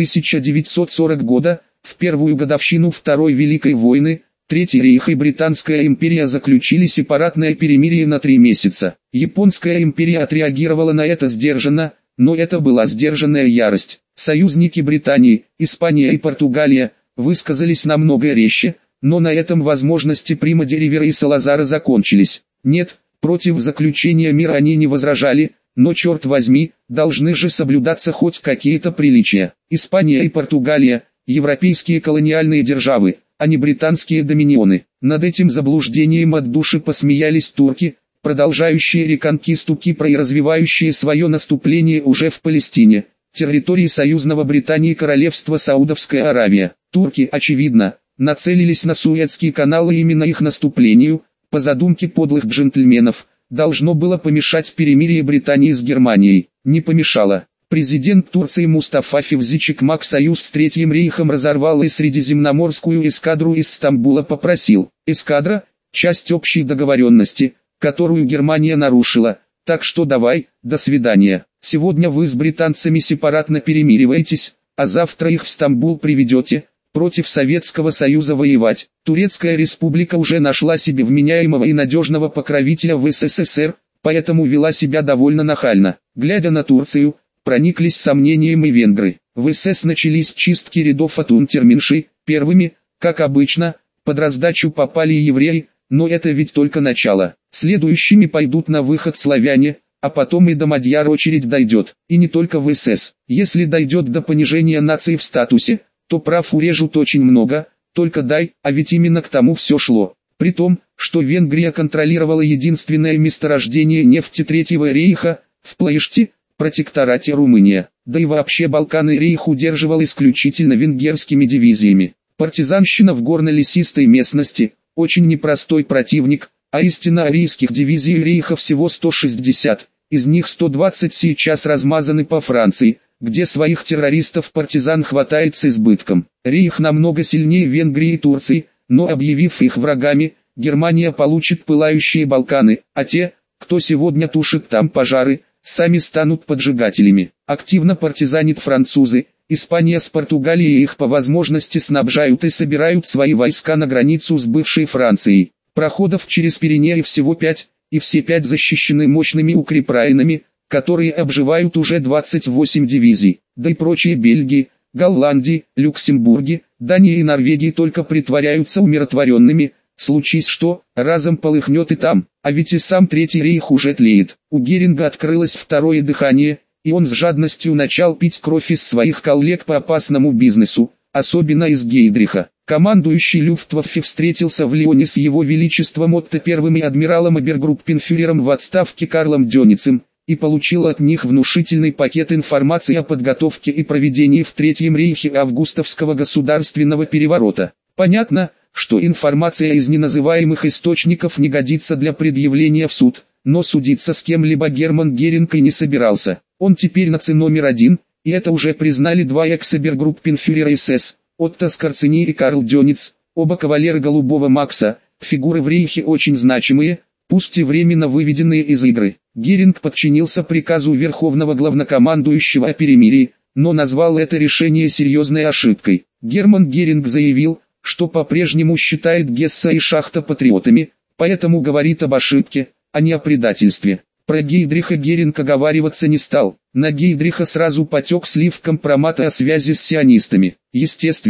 [SPEAKER 1] 1940 года, в первую годовщину Второй Великой войны, Третий рейх и Британская империя заключили сепаратное перемирие на 3 месяца. Японская империя отреагировала на это сдержанно, но это была сдержанная ярость. Союзники Британии, Испания и Португалия высказались намного резче, но на этом возможности Прима де Ривера и Салазара закончились. Нет, против заключения мира они не возражали, но черт возьми, должны же соблюдаться хоть какие-то приличия. Испания и Португалия – европейские колониальные державы, а не британские доминионы. Над этим заблуждением от души посмеялись турки, продолжающие реконкисту Кипра и развивающие свое наступление уже в Палестине, территории союзного Британии и королевства Саудовская Аравия. Турки, очевидно, нацелились на Суэцкий канал, и именно их наступлению, по задумке подлых джентльменов, должно было помешать перемирие Британии с Германией. Не помешало. Президент Турции Мустафа Февзи Чекмак союз с Третьим рейхом разорвал и Средиземноморскую эскадру из Стамбула попросил. Эскадра – часть общей договоренности, которую Германия нарушила, так что давай, до свидания. Сегодня вы с британцами сепаратно перемириваетесь, а завтра их в Стамбул приведете, против Советского Союза воевать. Турецкая республика уже нашла себе вменяемого и надежного покровителя в СССР, поэтому вела себя довольно нахально. Глядя на Турцию, прониклись сомнением и венгры. В СС начались чистки рядов от унтерменшей, первыми, как обычно, под раздачу попали евреи, но это ведь только начало. Следующими пойдут на выход славяне, а потом и до мадьяр очередь дойдет. И не только в СС. Если дойдет до понижения нации в статусе, то прав урежут очень много, только дай, а ведь именно к тому все шло. При том, что Венгрия контролировала единственное месторождение нефти Третьего рейха, в Плоешти, протекторате Румыния, да и вообще Балканы рейх удерживал исключительно венгерскими дивизиями. Партизанщина в горно-лесистой местности, очень непростой противник, а истинно арийских дивизий рейха всего 160, из них 120 сейчас размазаны по Франции, где своих террористов-партизан хватает с избытком. Рейх намного сильнее Венгрии и Турции, но объявив их врагами, Германия получит пылающие Балканы, а те, кто сегодня тушит там пожары, сами станут поджигателями. Активно партизанят французы, Испания с Португалией их по возможности снабжают и собирают свои войска на границу с бывшей Францией. Проходов через Пиренеи всего 5, и все 5 защищены мощными укрепрайонами, которые обживают уже 28 дивизий, да и прочие Бельгии, Голландии, Люксембурги, Дании и Норвегии только притворяются умиротворенными, случись что, разом полыхнет и там, а ведь и сам Третий рейх уже тлеет. У Геринга открылось второе дыхание, и он с жадностью начал пить кровь из своих коллег по опасному бизнесу, особенно из Гейдриха. Командующий Люфтваффе встретился в Лионе с его величеством Отто I и адмиралом обергруппенфюрером в отставке Карлом Дёницем, и получил от них внушительный пакет информации о подготовке и проведении в Третьем рейхе августовского государственного переворота. Понятно, что информация из неназываемых источников не годится для предъявления в суд, но судиться с кем-либо Герман Геринг и не собирался. Он теперь номер 1, и это уже признали 2 экс-обергруппенфюрера СС, Отто Скорцени и Карл Дёниц, оба кавалеры Голубого Макса, фигуры в рейхе очень значимые, пусть и временно выведенные из игры. Геринг подчинился приказу Верховного Главнокомандующего о перемирии, но назвал это решение серьезной ошибкой. Герман Геринг заявил, что по-прежнему считает Гесса и Шахта патриотами, поэтому говорит об ошибке, а не о предательстве. Про Гейдриха Геринг оговариваться не стал. На Гейдриха сразу потек слив компромата о связи с сионистами. Естественно,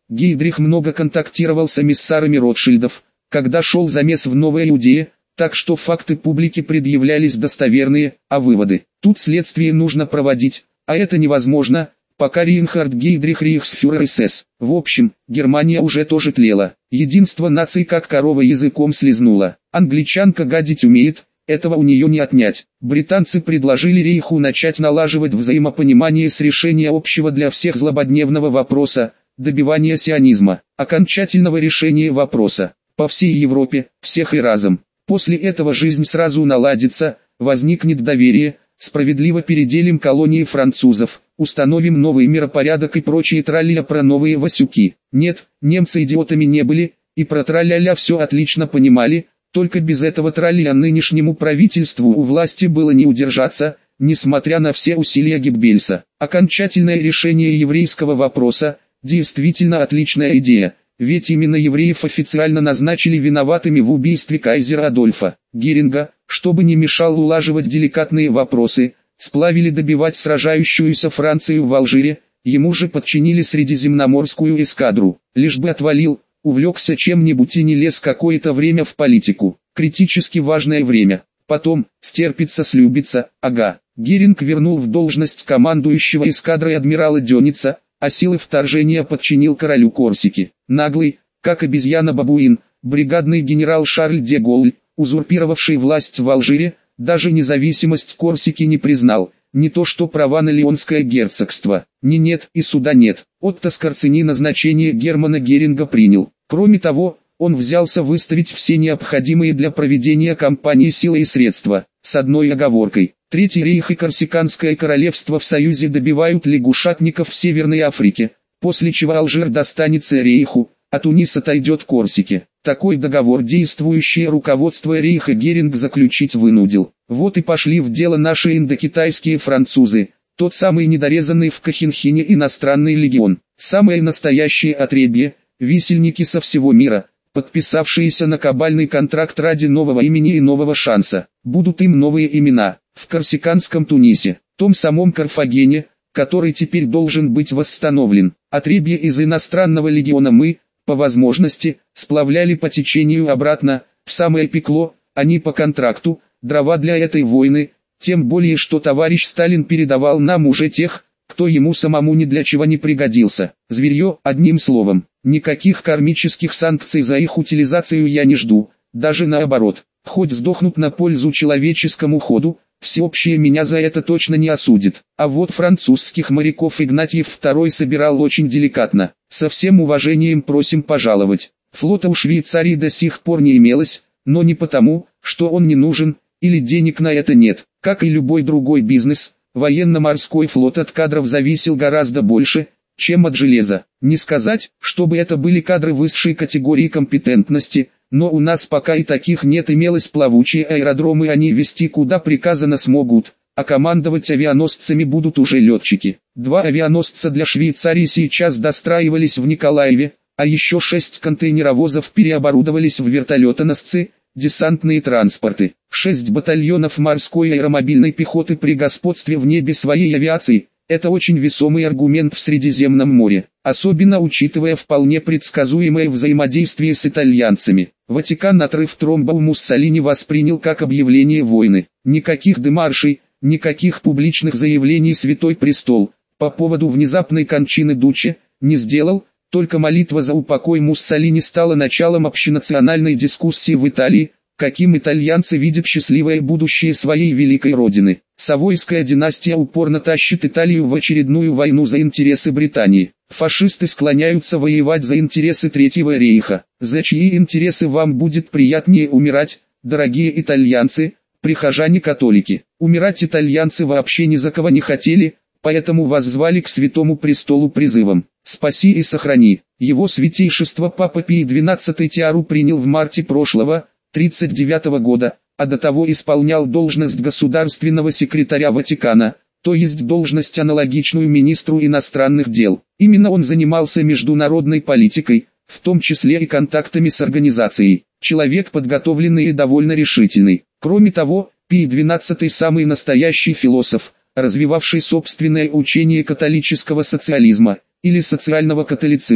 [SPEAKER 1] Гейдрих много контактировал с эмиссарами Ротшильдов, когда шел замес в Новой Иудее, так что факты публике предъявлялись достоверные, а выводы тут следствие нужно проводить, а это невозможно, пока Рейнхард Гейдрих рейхсфюрер СС. В общем, Германия уже тоже тлела. Единство наций как корова языком слезнула. Англичанка гадить умеет, этого у нее не отнять. Британцы предложили Рейху начать налаживать взаимопонимание с решения общего для всех злободневного вопроса, добивания сионизма, окончательного решения вопроса, по всей Европе, всех и разом. После этого жизнь сразу наладится, возникнет доверие, справедливо переделим колонии французов, установим новый миропорядок и прочие тралля про новые Васюки. Нет, немцы идиотами не были, и про тралля все отлично понимали, только без этого тралля нынешнему правительству у власти было не удержаться, несмотря на все усилия Геббельса. Окончательное решение еврейского вопроса, действительно отличная идея. Ведь именно евреев официально назначили виноватыми в убийстве кайзера Адольфа Геринга, чтобы не мешал улаживать деликатные вопросы, сплавили добивать сражающуюся Францию в Алжире, ему же подчинили Средиземноморскую эскадру, лишь бы отвалил, увлекся чем-нибудь и не лез какое-то время в политику, критически важное время. Потом, стерпится слюбится, ага. Геринг вернул в должность командующего эскадрой адмирала Дёница, а силы вторжения подчинил королю Корсики. Наглый, как обезьяна-бабуин, бригадный генерал Шарль де Голль, узурпировавший власть в Алжире, даже независимость Корсики не признал, не то что права на Леонское герцогство. Нет и суда нет. Отто Скорцени назначение Германа Геринга принял. Кроме того, он взялся выставить все необходимые для проведения кампании силы и средства, с одной оговоркой. Третий рейх и Корсиканское королевство в союзе добивают лягушатников в Северной Африке, после чего Алжир достанется рейху, а Тунис отойдет Корсике. Такой договор действующее руководство рейха Геринг заключить вынудил. Вот и пошли в дело наши индокитайские французы, тот самый недорезанный в Кохенхине иностранный легион, самое настоящее отребье, висельники со всего мира, подписавшиеся на кабальный контракт ради нового имени и нового шанса. Будут им новые имена. В корсиканском Тунисе, том самом Карфагене, который теперь должен быть восстановлен. Отребье из иностранного легиона мы, по возможности, сплавляли по течению обратно, в самое пекло, а не по контракту, дрова для этой войны, тем более что товарищ Сталин передавал нам уже тех, кто ему самому ни для чего не пригодился. Зверье, одним словом, никаких кармических санкций за их утилизацию я не жду, даже наоборот, хоть сдохнут на пользу человеческому ходу, всеобщее меня за это точно не осудит. А вот французских моряков Игнатьев II собирал очень деликатно. Со всем уважением просим пожаловать. Флота у Швейцарии до сих пор не имелось, но не потому, что он не нужен, или денег на это нет. Как и любой другой бизнес, военно-морской флот от кадров зависел гораздо больше, чем от железа. Не сказать, чтобы это были кадры высшей категории компетентности, но у нас пока и таких нет, имелось плавучие аэродромы, они вести куда приказано смогут, а командовать авианосцами будут уже летчики. 2 авианосца для Швейцарии сейчас достраивались в Николаеве, а еще 6 контейнеровозов переоборудовались в вертолетоносцы, десантные транспорты. 6 батальонов морской аэромобильной пехоты при господстве в небе своей авиации. Это очень весомый аргумент в Средиземном море, особенно учитывая вполне предсказуемое взаимодействие с итальянцами. Ватикан отрыв тромба у Муссолини воспринял как объявление войны. Никаких демаршей, никаких публичных заявлений Святой Престол по поводу внезапной кончины Дуччи не сделал, только молитва за упокой Муссолини стала началом общенациональной дискуссии в Италии, каким итальянцы видят счастливое будущее своей великой родины. Савойская династия упорно тащит Италию в очередную войну за интересы Британии. Фашисты склоняются воевать за интересы Третьего рейха. За чьи интересы вам будет приятнее умирать, дорогие итальянцы, прихожане-католики? Умирать итальянцы вообще ни за кого не хотели, поэтому вас звали к Святому Престолу призывом «Спаси и сохрани». Его святейшество Папа Пий XII тиару принял в марте прошлого, 1939 года, а до того исполнял должность государственного секретаря Ватикана, то есть должность аналогичную министру иностранных дел. Именно он занимался международной политикой, в том числе и контактами с организацией. Человек подготовленный и довольно решительный. Кроме того, Пий XII самый настоящий философ, развивавший собственное учение католического социализма, или социального католицизма,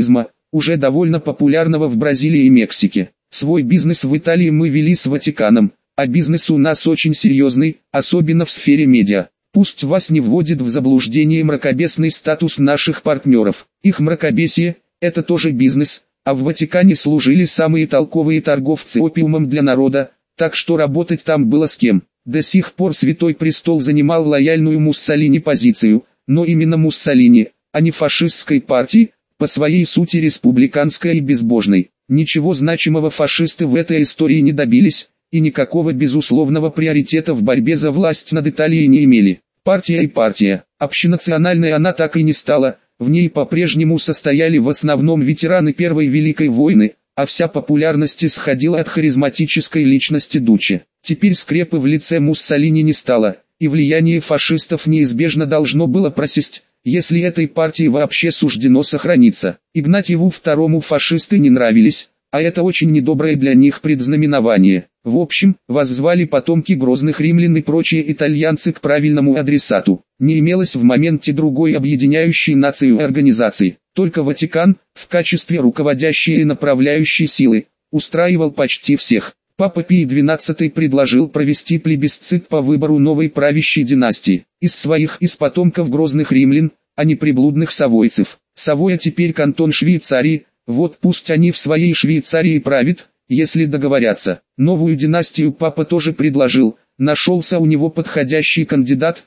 [SPEAKER 1] уже довольно популярного в Бразилии и Мексике. Свой бизнес в Италии мы вели с Ватиканом, а бизнес у нас очень серьезный, особенно в сфере медиа. Пусть вас не вводит в заблуждение мракобесный статус наших партнеров. Их мракобесие – это тоже бизнес, а в Ватикане служили самые толковые торговцы опиумом для народа, так что работать там было с кем. До сих пор Святой Престол занимал лояльную Муссолини позицию, но именно Муссолини, а не фашистской партии, по своей сути республиканской и безбожной. Ничего значимого фашисты в этой истории не добились, и никакого безусловного приоритета в борьбе за власть над Италией не имели. Партия и партия, общенациональной она так и не стала, в ней по-прежнему состояли в основном ветераны Первой Великой войны, а вся популярность исходила от харизматической личности Дуччи. Теперь скрепы в лице Муссолини не стало, и влияние фашистов неизбежно должно было просесть, если этой партии вообще суждено сохраниться. Игнатьеву II фашисты не нравились, а это очень недоброе для них предзнаменование. В общем, воззвали потомки грозных римлян и прочие итальянцы к правильному адресату. Не имелось в моменте другой объединяющей нацию организации. Только Ватикан, в качестве руководящей и направляющей силы, устраивал почти всех. Папа Пий XII предложил провести плебисцит по выбору новой правящей династии. Из потомков грозных римлян, а не приблудных савойцев. Савоя теперь кантон Швейцарии, вот пусть они в своей Швейцарии правят, если договорятся. Новую династию папа тоже предложил, нашелся у него подходящий кандидат,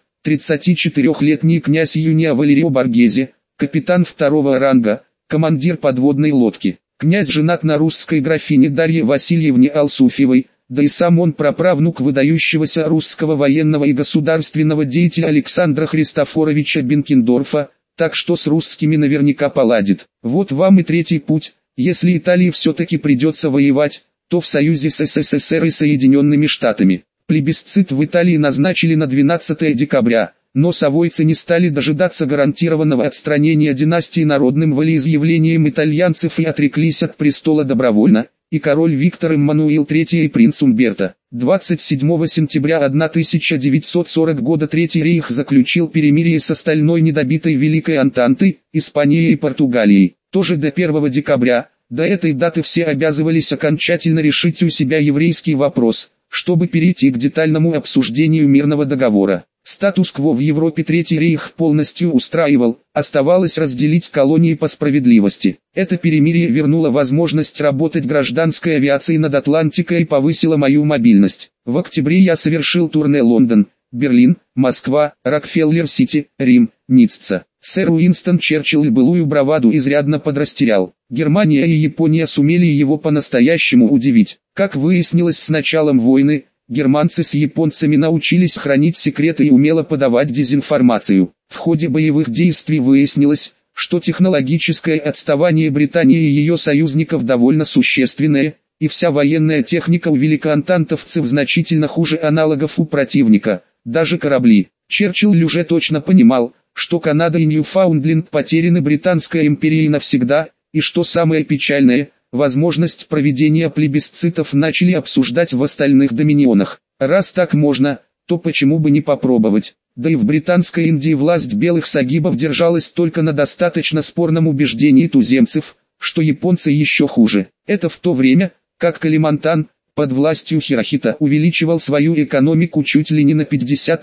[SPEAKER 1] 34-летний князь Юнио Валерио Боргезе, капитан второго ранга, командир подводной лодки. Князь женат на русской графине Дарье Васильевне Алсуфьевой, да и сам он праправнук выдающегося русского военного и государственного деятеля Александра Христофоровича Бенкендорфа, так что с русскими наверняка поладит. Вот вам и третий путь: если Италии все-таки придется воевать, то в союзе с СССР и Соединенными Штатами. Плебисцит в Италии назначили на 12 декабря, но савойцы не стали дожидаться гарантированного отстранения династии народным волеизъявлением итальянцев и отреклись от престола добровольно, и король Виктор Эммануил III и принц Умберто. 27 сентября 1940 года Третий рейх заключил перемирие с остальной недобитой Великой Антантой, Испанией и Португалией. Тоже до 1 декабря, до этой даты все обязывались окончательно решить у себя еврейский вопрос, чтобы перейти к детальному обсуждению мирного договора. Статус-кво в Европе Третий рейх полностью устраивал, оставалось разделить колонии по справедливости. Это перемирие вернуло возможность работать гражданской авиации над Атлантикой и повысило мою мобильность. В октябре я совершил турне Лондон, Берлин, Москва, Рокфеллер-Сити, Рим, Ницца. Сэр Уинстон Черчилль былую браваду изрядно подрастерял. Германия и Япония сумели его по-настоящему удивить. Как выяснилось с началом войны, германцы с японцами научились хранить секреты и умело подавать дезинформацию. В ходе боевых действий выяснилось, что технологическое отставание Британии и ее союзников довольно существенное, и вся военная техника у великоантантовцев значительно хуже аналогов у противника, даже корабли. Черчилль уже точно понимал, что Канада и Ньюфаундленд потеряны Британской империей навсегда, и что самое печальное, возможность проведения плебисцитов начали обсуждать в остальных доминионах. Раз так можно, то почему бы не попробовать? Да и в Британской Индии власть белых сагибов держалась только на достаточно спорном убеждении туземцев, что японцы еще хуже. Это в то время, как Калимантан, под властью Хирохита, увеличивал свою экономику чуть ли не на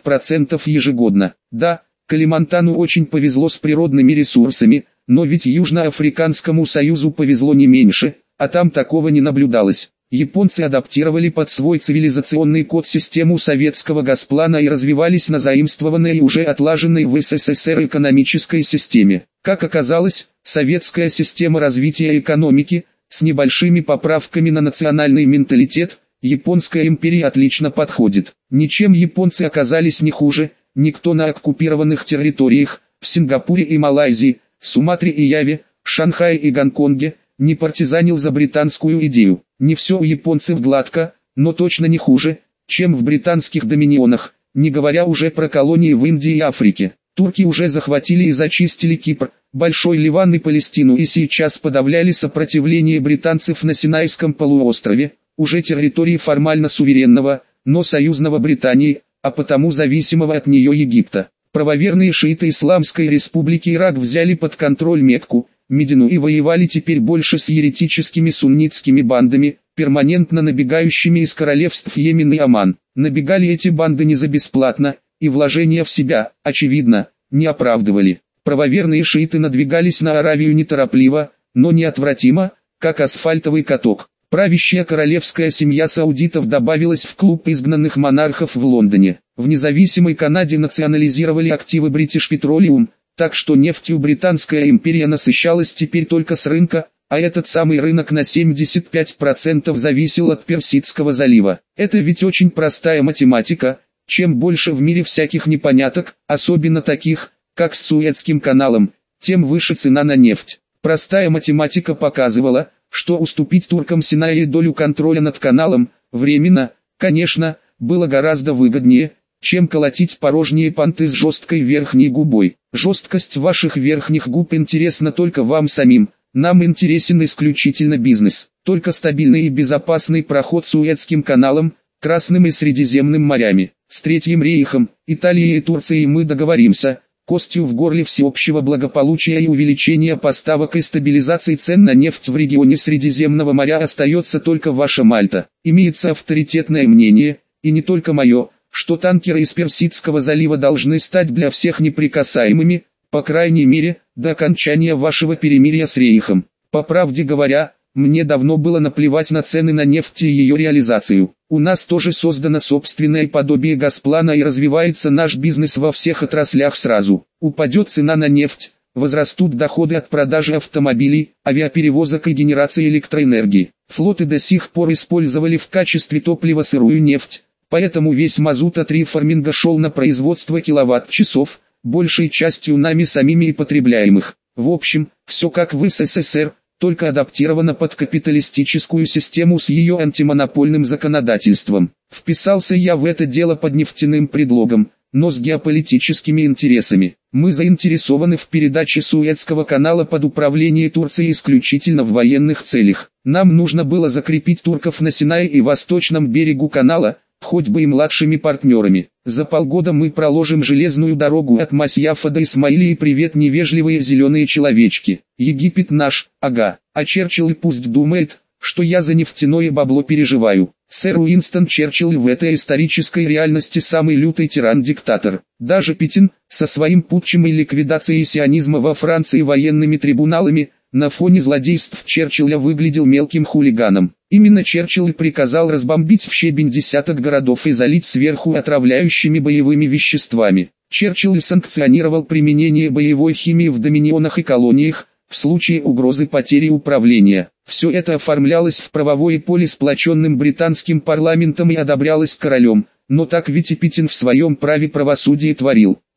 [SPEAKER 1] 50% ежегодно. Да, Калимантану очень повезло с природными ресурсами, но ведь Южноафриканскому союзу повезло не меньше, а там такого не наблюдалось. Японцы адаптировали под свой цивилизационный код систему советского госплана и развивались на заимствованной и уже отлаженной в СССР экономической системе. Как оказалось, советская система развития экономики, с небольшими поправками на национальный менталитет, японской империи отлично подходит. Ничем японцы оказались не хуже, никто на оккупированных территориях, в Сингапуре и Малайзии, Суматре и Яве, Шанхае и Гонконге, не партизанил за британскую идею. Не все у японцев гладко, но точно не хуже, чем в британских доминионах, не говоря уже про колонии в Индии и Африке. Турки уже захватили и зачистили Кипр, Большой Ливан и Палестину и сейчас подавляли сопротивление британцев на Синайском полуострове, уже территории формально суверенного, но союзного Британии, а потому зависимого от нее Египта. Правоверные шииты Исламской республики Ирак взяли под контроль Мекку, Медину и воевали теперь больше с еретическими суннитскими бандами, перманентно набегающими из королевств Йемен и Оман. Набегали эти банды не за бесплатно, и вложения в себя, очевидно, не оправдывали. Правоверные шииты надвигались на Аравию неторопливо, но неотвратимо, как асфальтовый каток. Правящая королевская семья саудитов добавилась в клуб изгнанных монархов в Лондоне. В независимой Канаде национализировали активы British Petroleum, так что нефтью Британская империя насыщалась теперь только с рынка, а этот самый рынок на 75% зависел от Персидского залива. Это ведь очень простая математика, чем больше в мире всяких непоняток, особенно таких, как с Суэцким каналом, тем выше цена на нефть. Простая математика показывала, что уступить туркам Синай и долю контроля над каналом, временно, конечно, было гораздо выгоднее, чем колотить порожние понты с жесткой верхней губой. Жесткость ваших верхних губ интересна только вам самим, нам интересен исключительно бизнес. Только стабильный и безопасный проход Суэцким каналом, Красным и Средиземным морями, с Третьим рейхом, Италией и Турцией мы договоримся, костью в горле всеобщего благополучия и увеличения поставок и стабилизации цен на нефть в регионе Средиземного моря остается только ваша Мальта. Имеется авторитетное мнение, и не только мое, что танкеры из Персидского залива должны стать для всех неприкасаемыми, по крайней мере, до окончания вашего перемирия с рейхом. По правде говоря, мне давно было наплевать на цены на нефть и ее реализацию. У нас тоже создано собственное подобие газплана и развивается наш бизнес во всех отраслях сразу. Упадет цена на нефть, возрастут доходы от продажи автомобилей, авиаперевозок и генерации электроэнергии. Флоты до сих пор использовали в качестве топлива сырую нефть, поэтому весь мазут от рефарминга шел на производство киловатт-часов, большей частью нами самими и потребляемых. В общем, все как в СССР, только адаптировано под капиталистическую систему с ее антимонопольным законодательством. Вписался я в это дело под нефтяным предлогом, но с геополитическими интересами. Мы заинтересованы в передаче Суэцкого канала под управление Турции исключительно в военных целях. Нам нужно было закрепить турков на Синае и восточном берегу канала, хоть бы и младшими партнерами. За полгода мы проложим железную дорогу от Масьяфа до Исмаилии. Привет, невежливые зеленые человечки. Египет наш, ага. А Черчилль пусть думает, что я за нефтяное бабло переживаю. Сэр Уинстон Черчилль в этой исторической реальности самый лютый тиран-диктатор. Даже Пекин, со своим путчем и ликвидацией сионизма во Франции военными трибуналами, на фоне злодейств Черчилля выглядел мелким хулиганом. Именно Черчилль приказал разбомбить в щебень десяток городов и залить сверху отравляющими боевыми веществами. Черчилль санкционировал применение боевой химии в доминионах и колониях, в случае угрозы потери управления. Все это оформлялось в правовое поле сплоченным британским парламентом и одобрялось королем, но так ведь и Пекин в своем праве правосудия творил.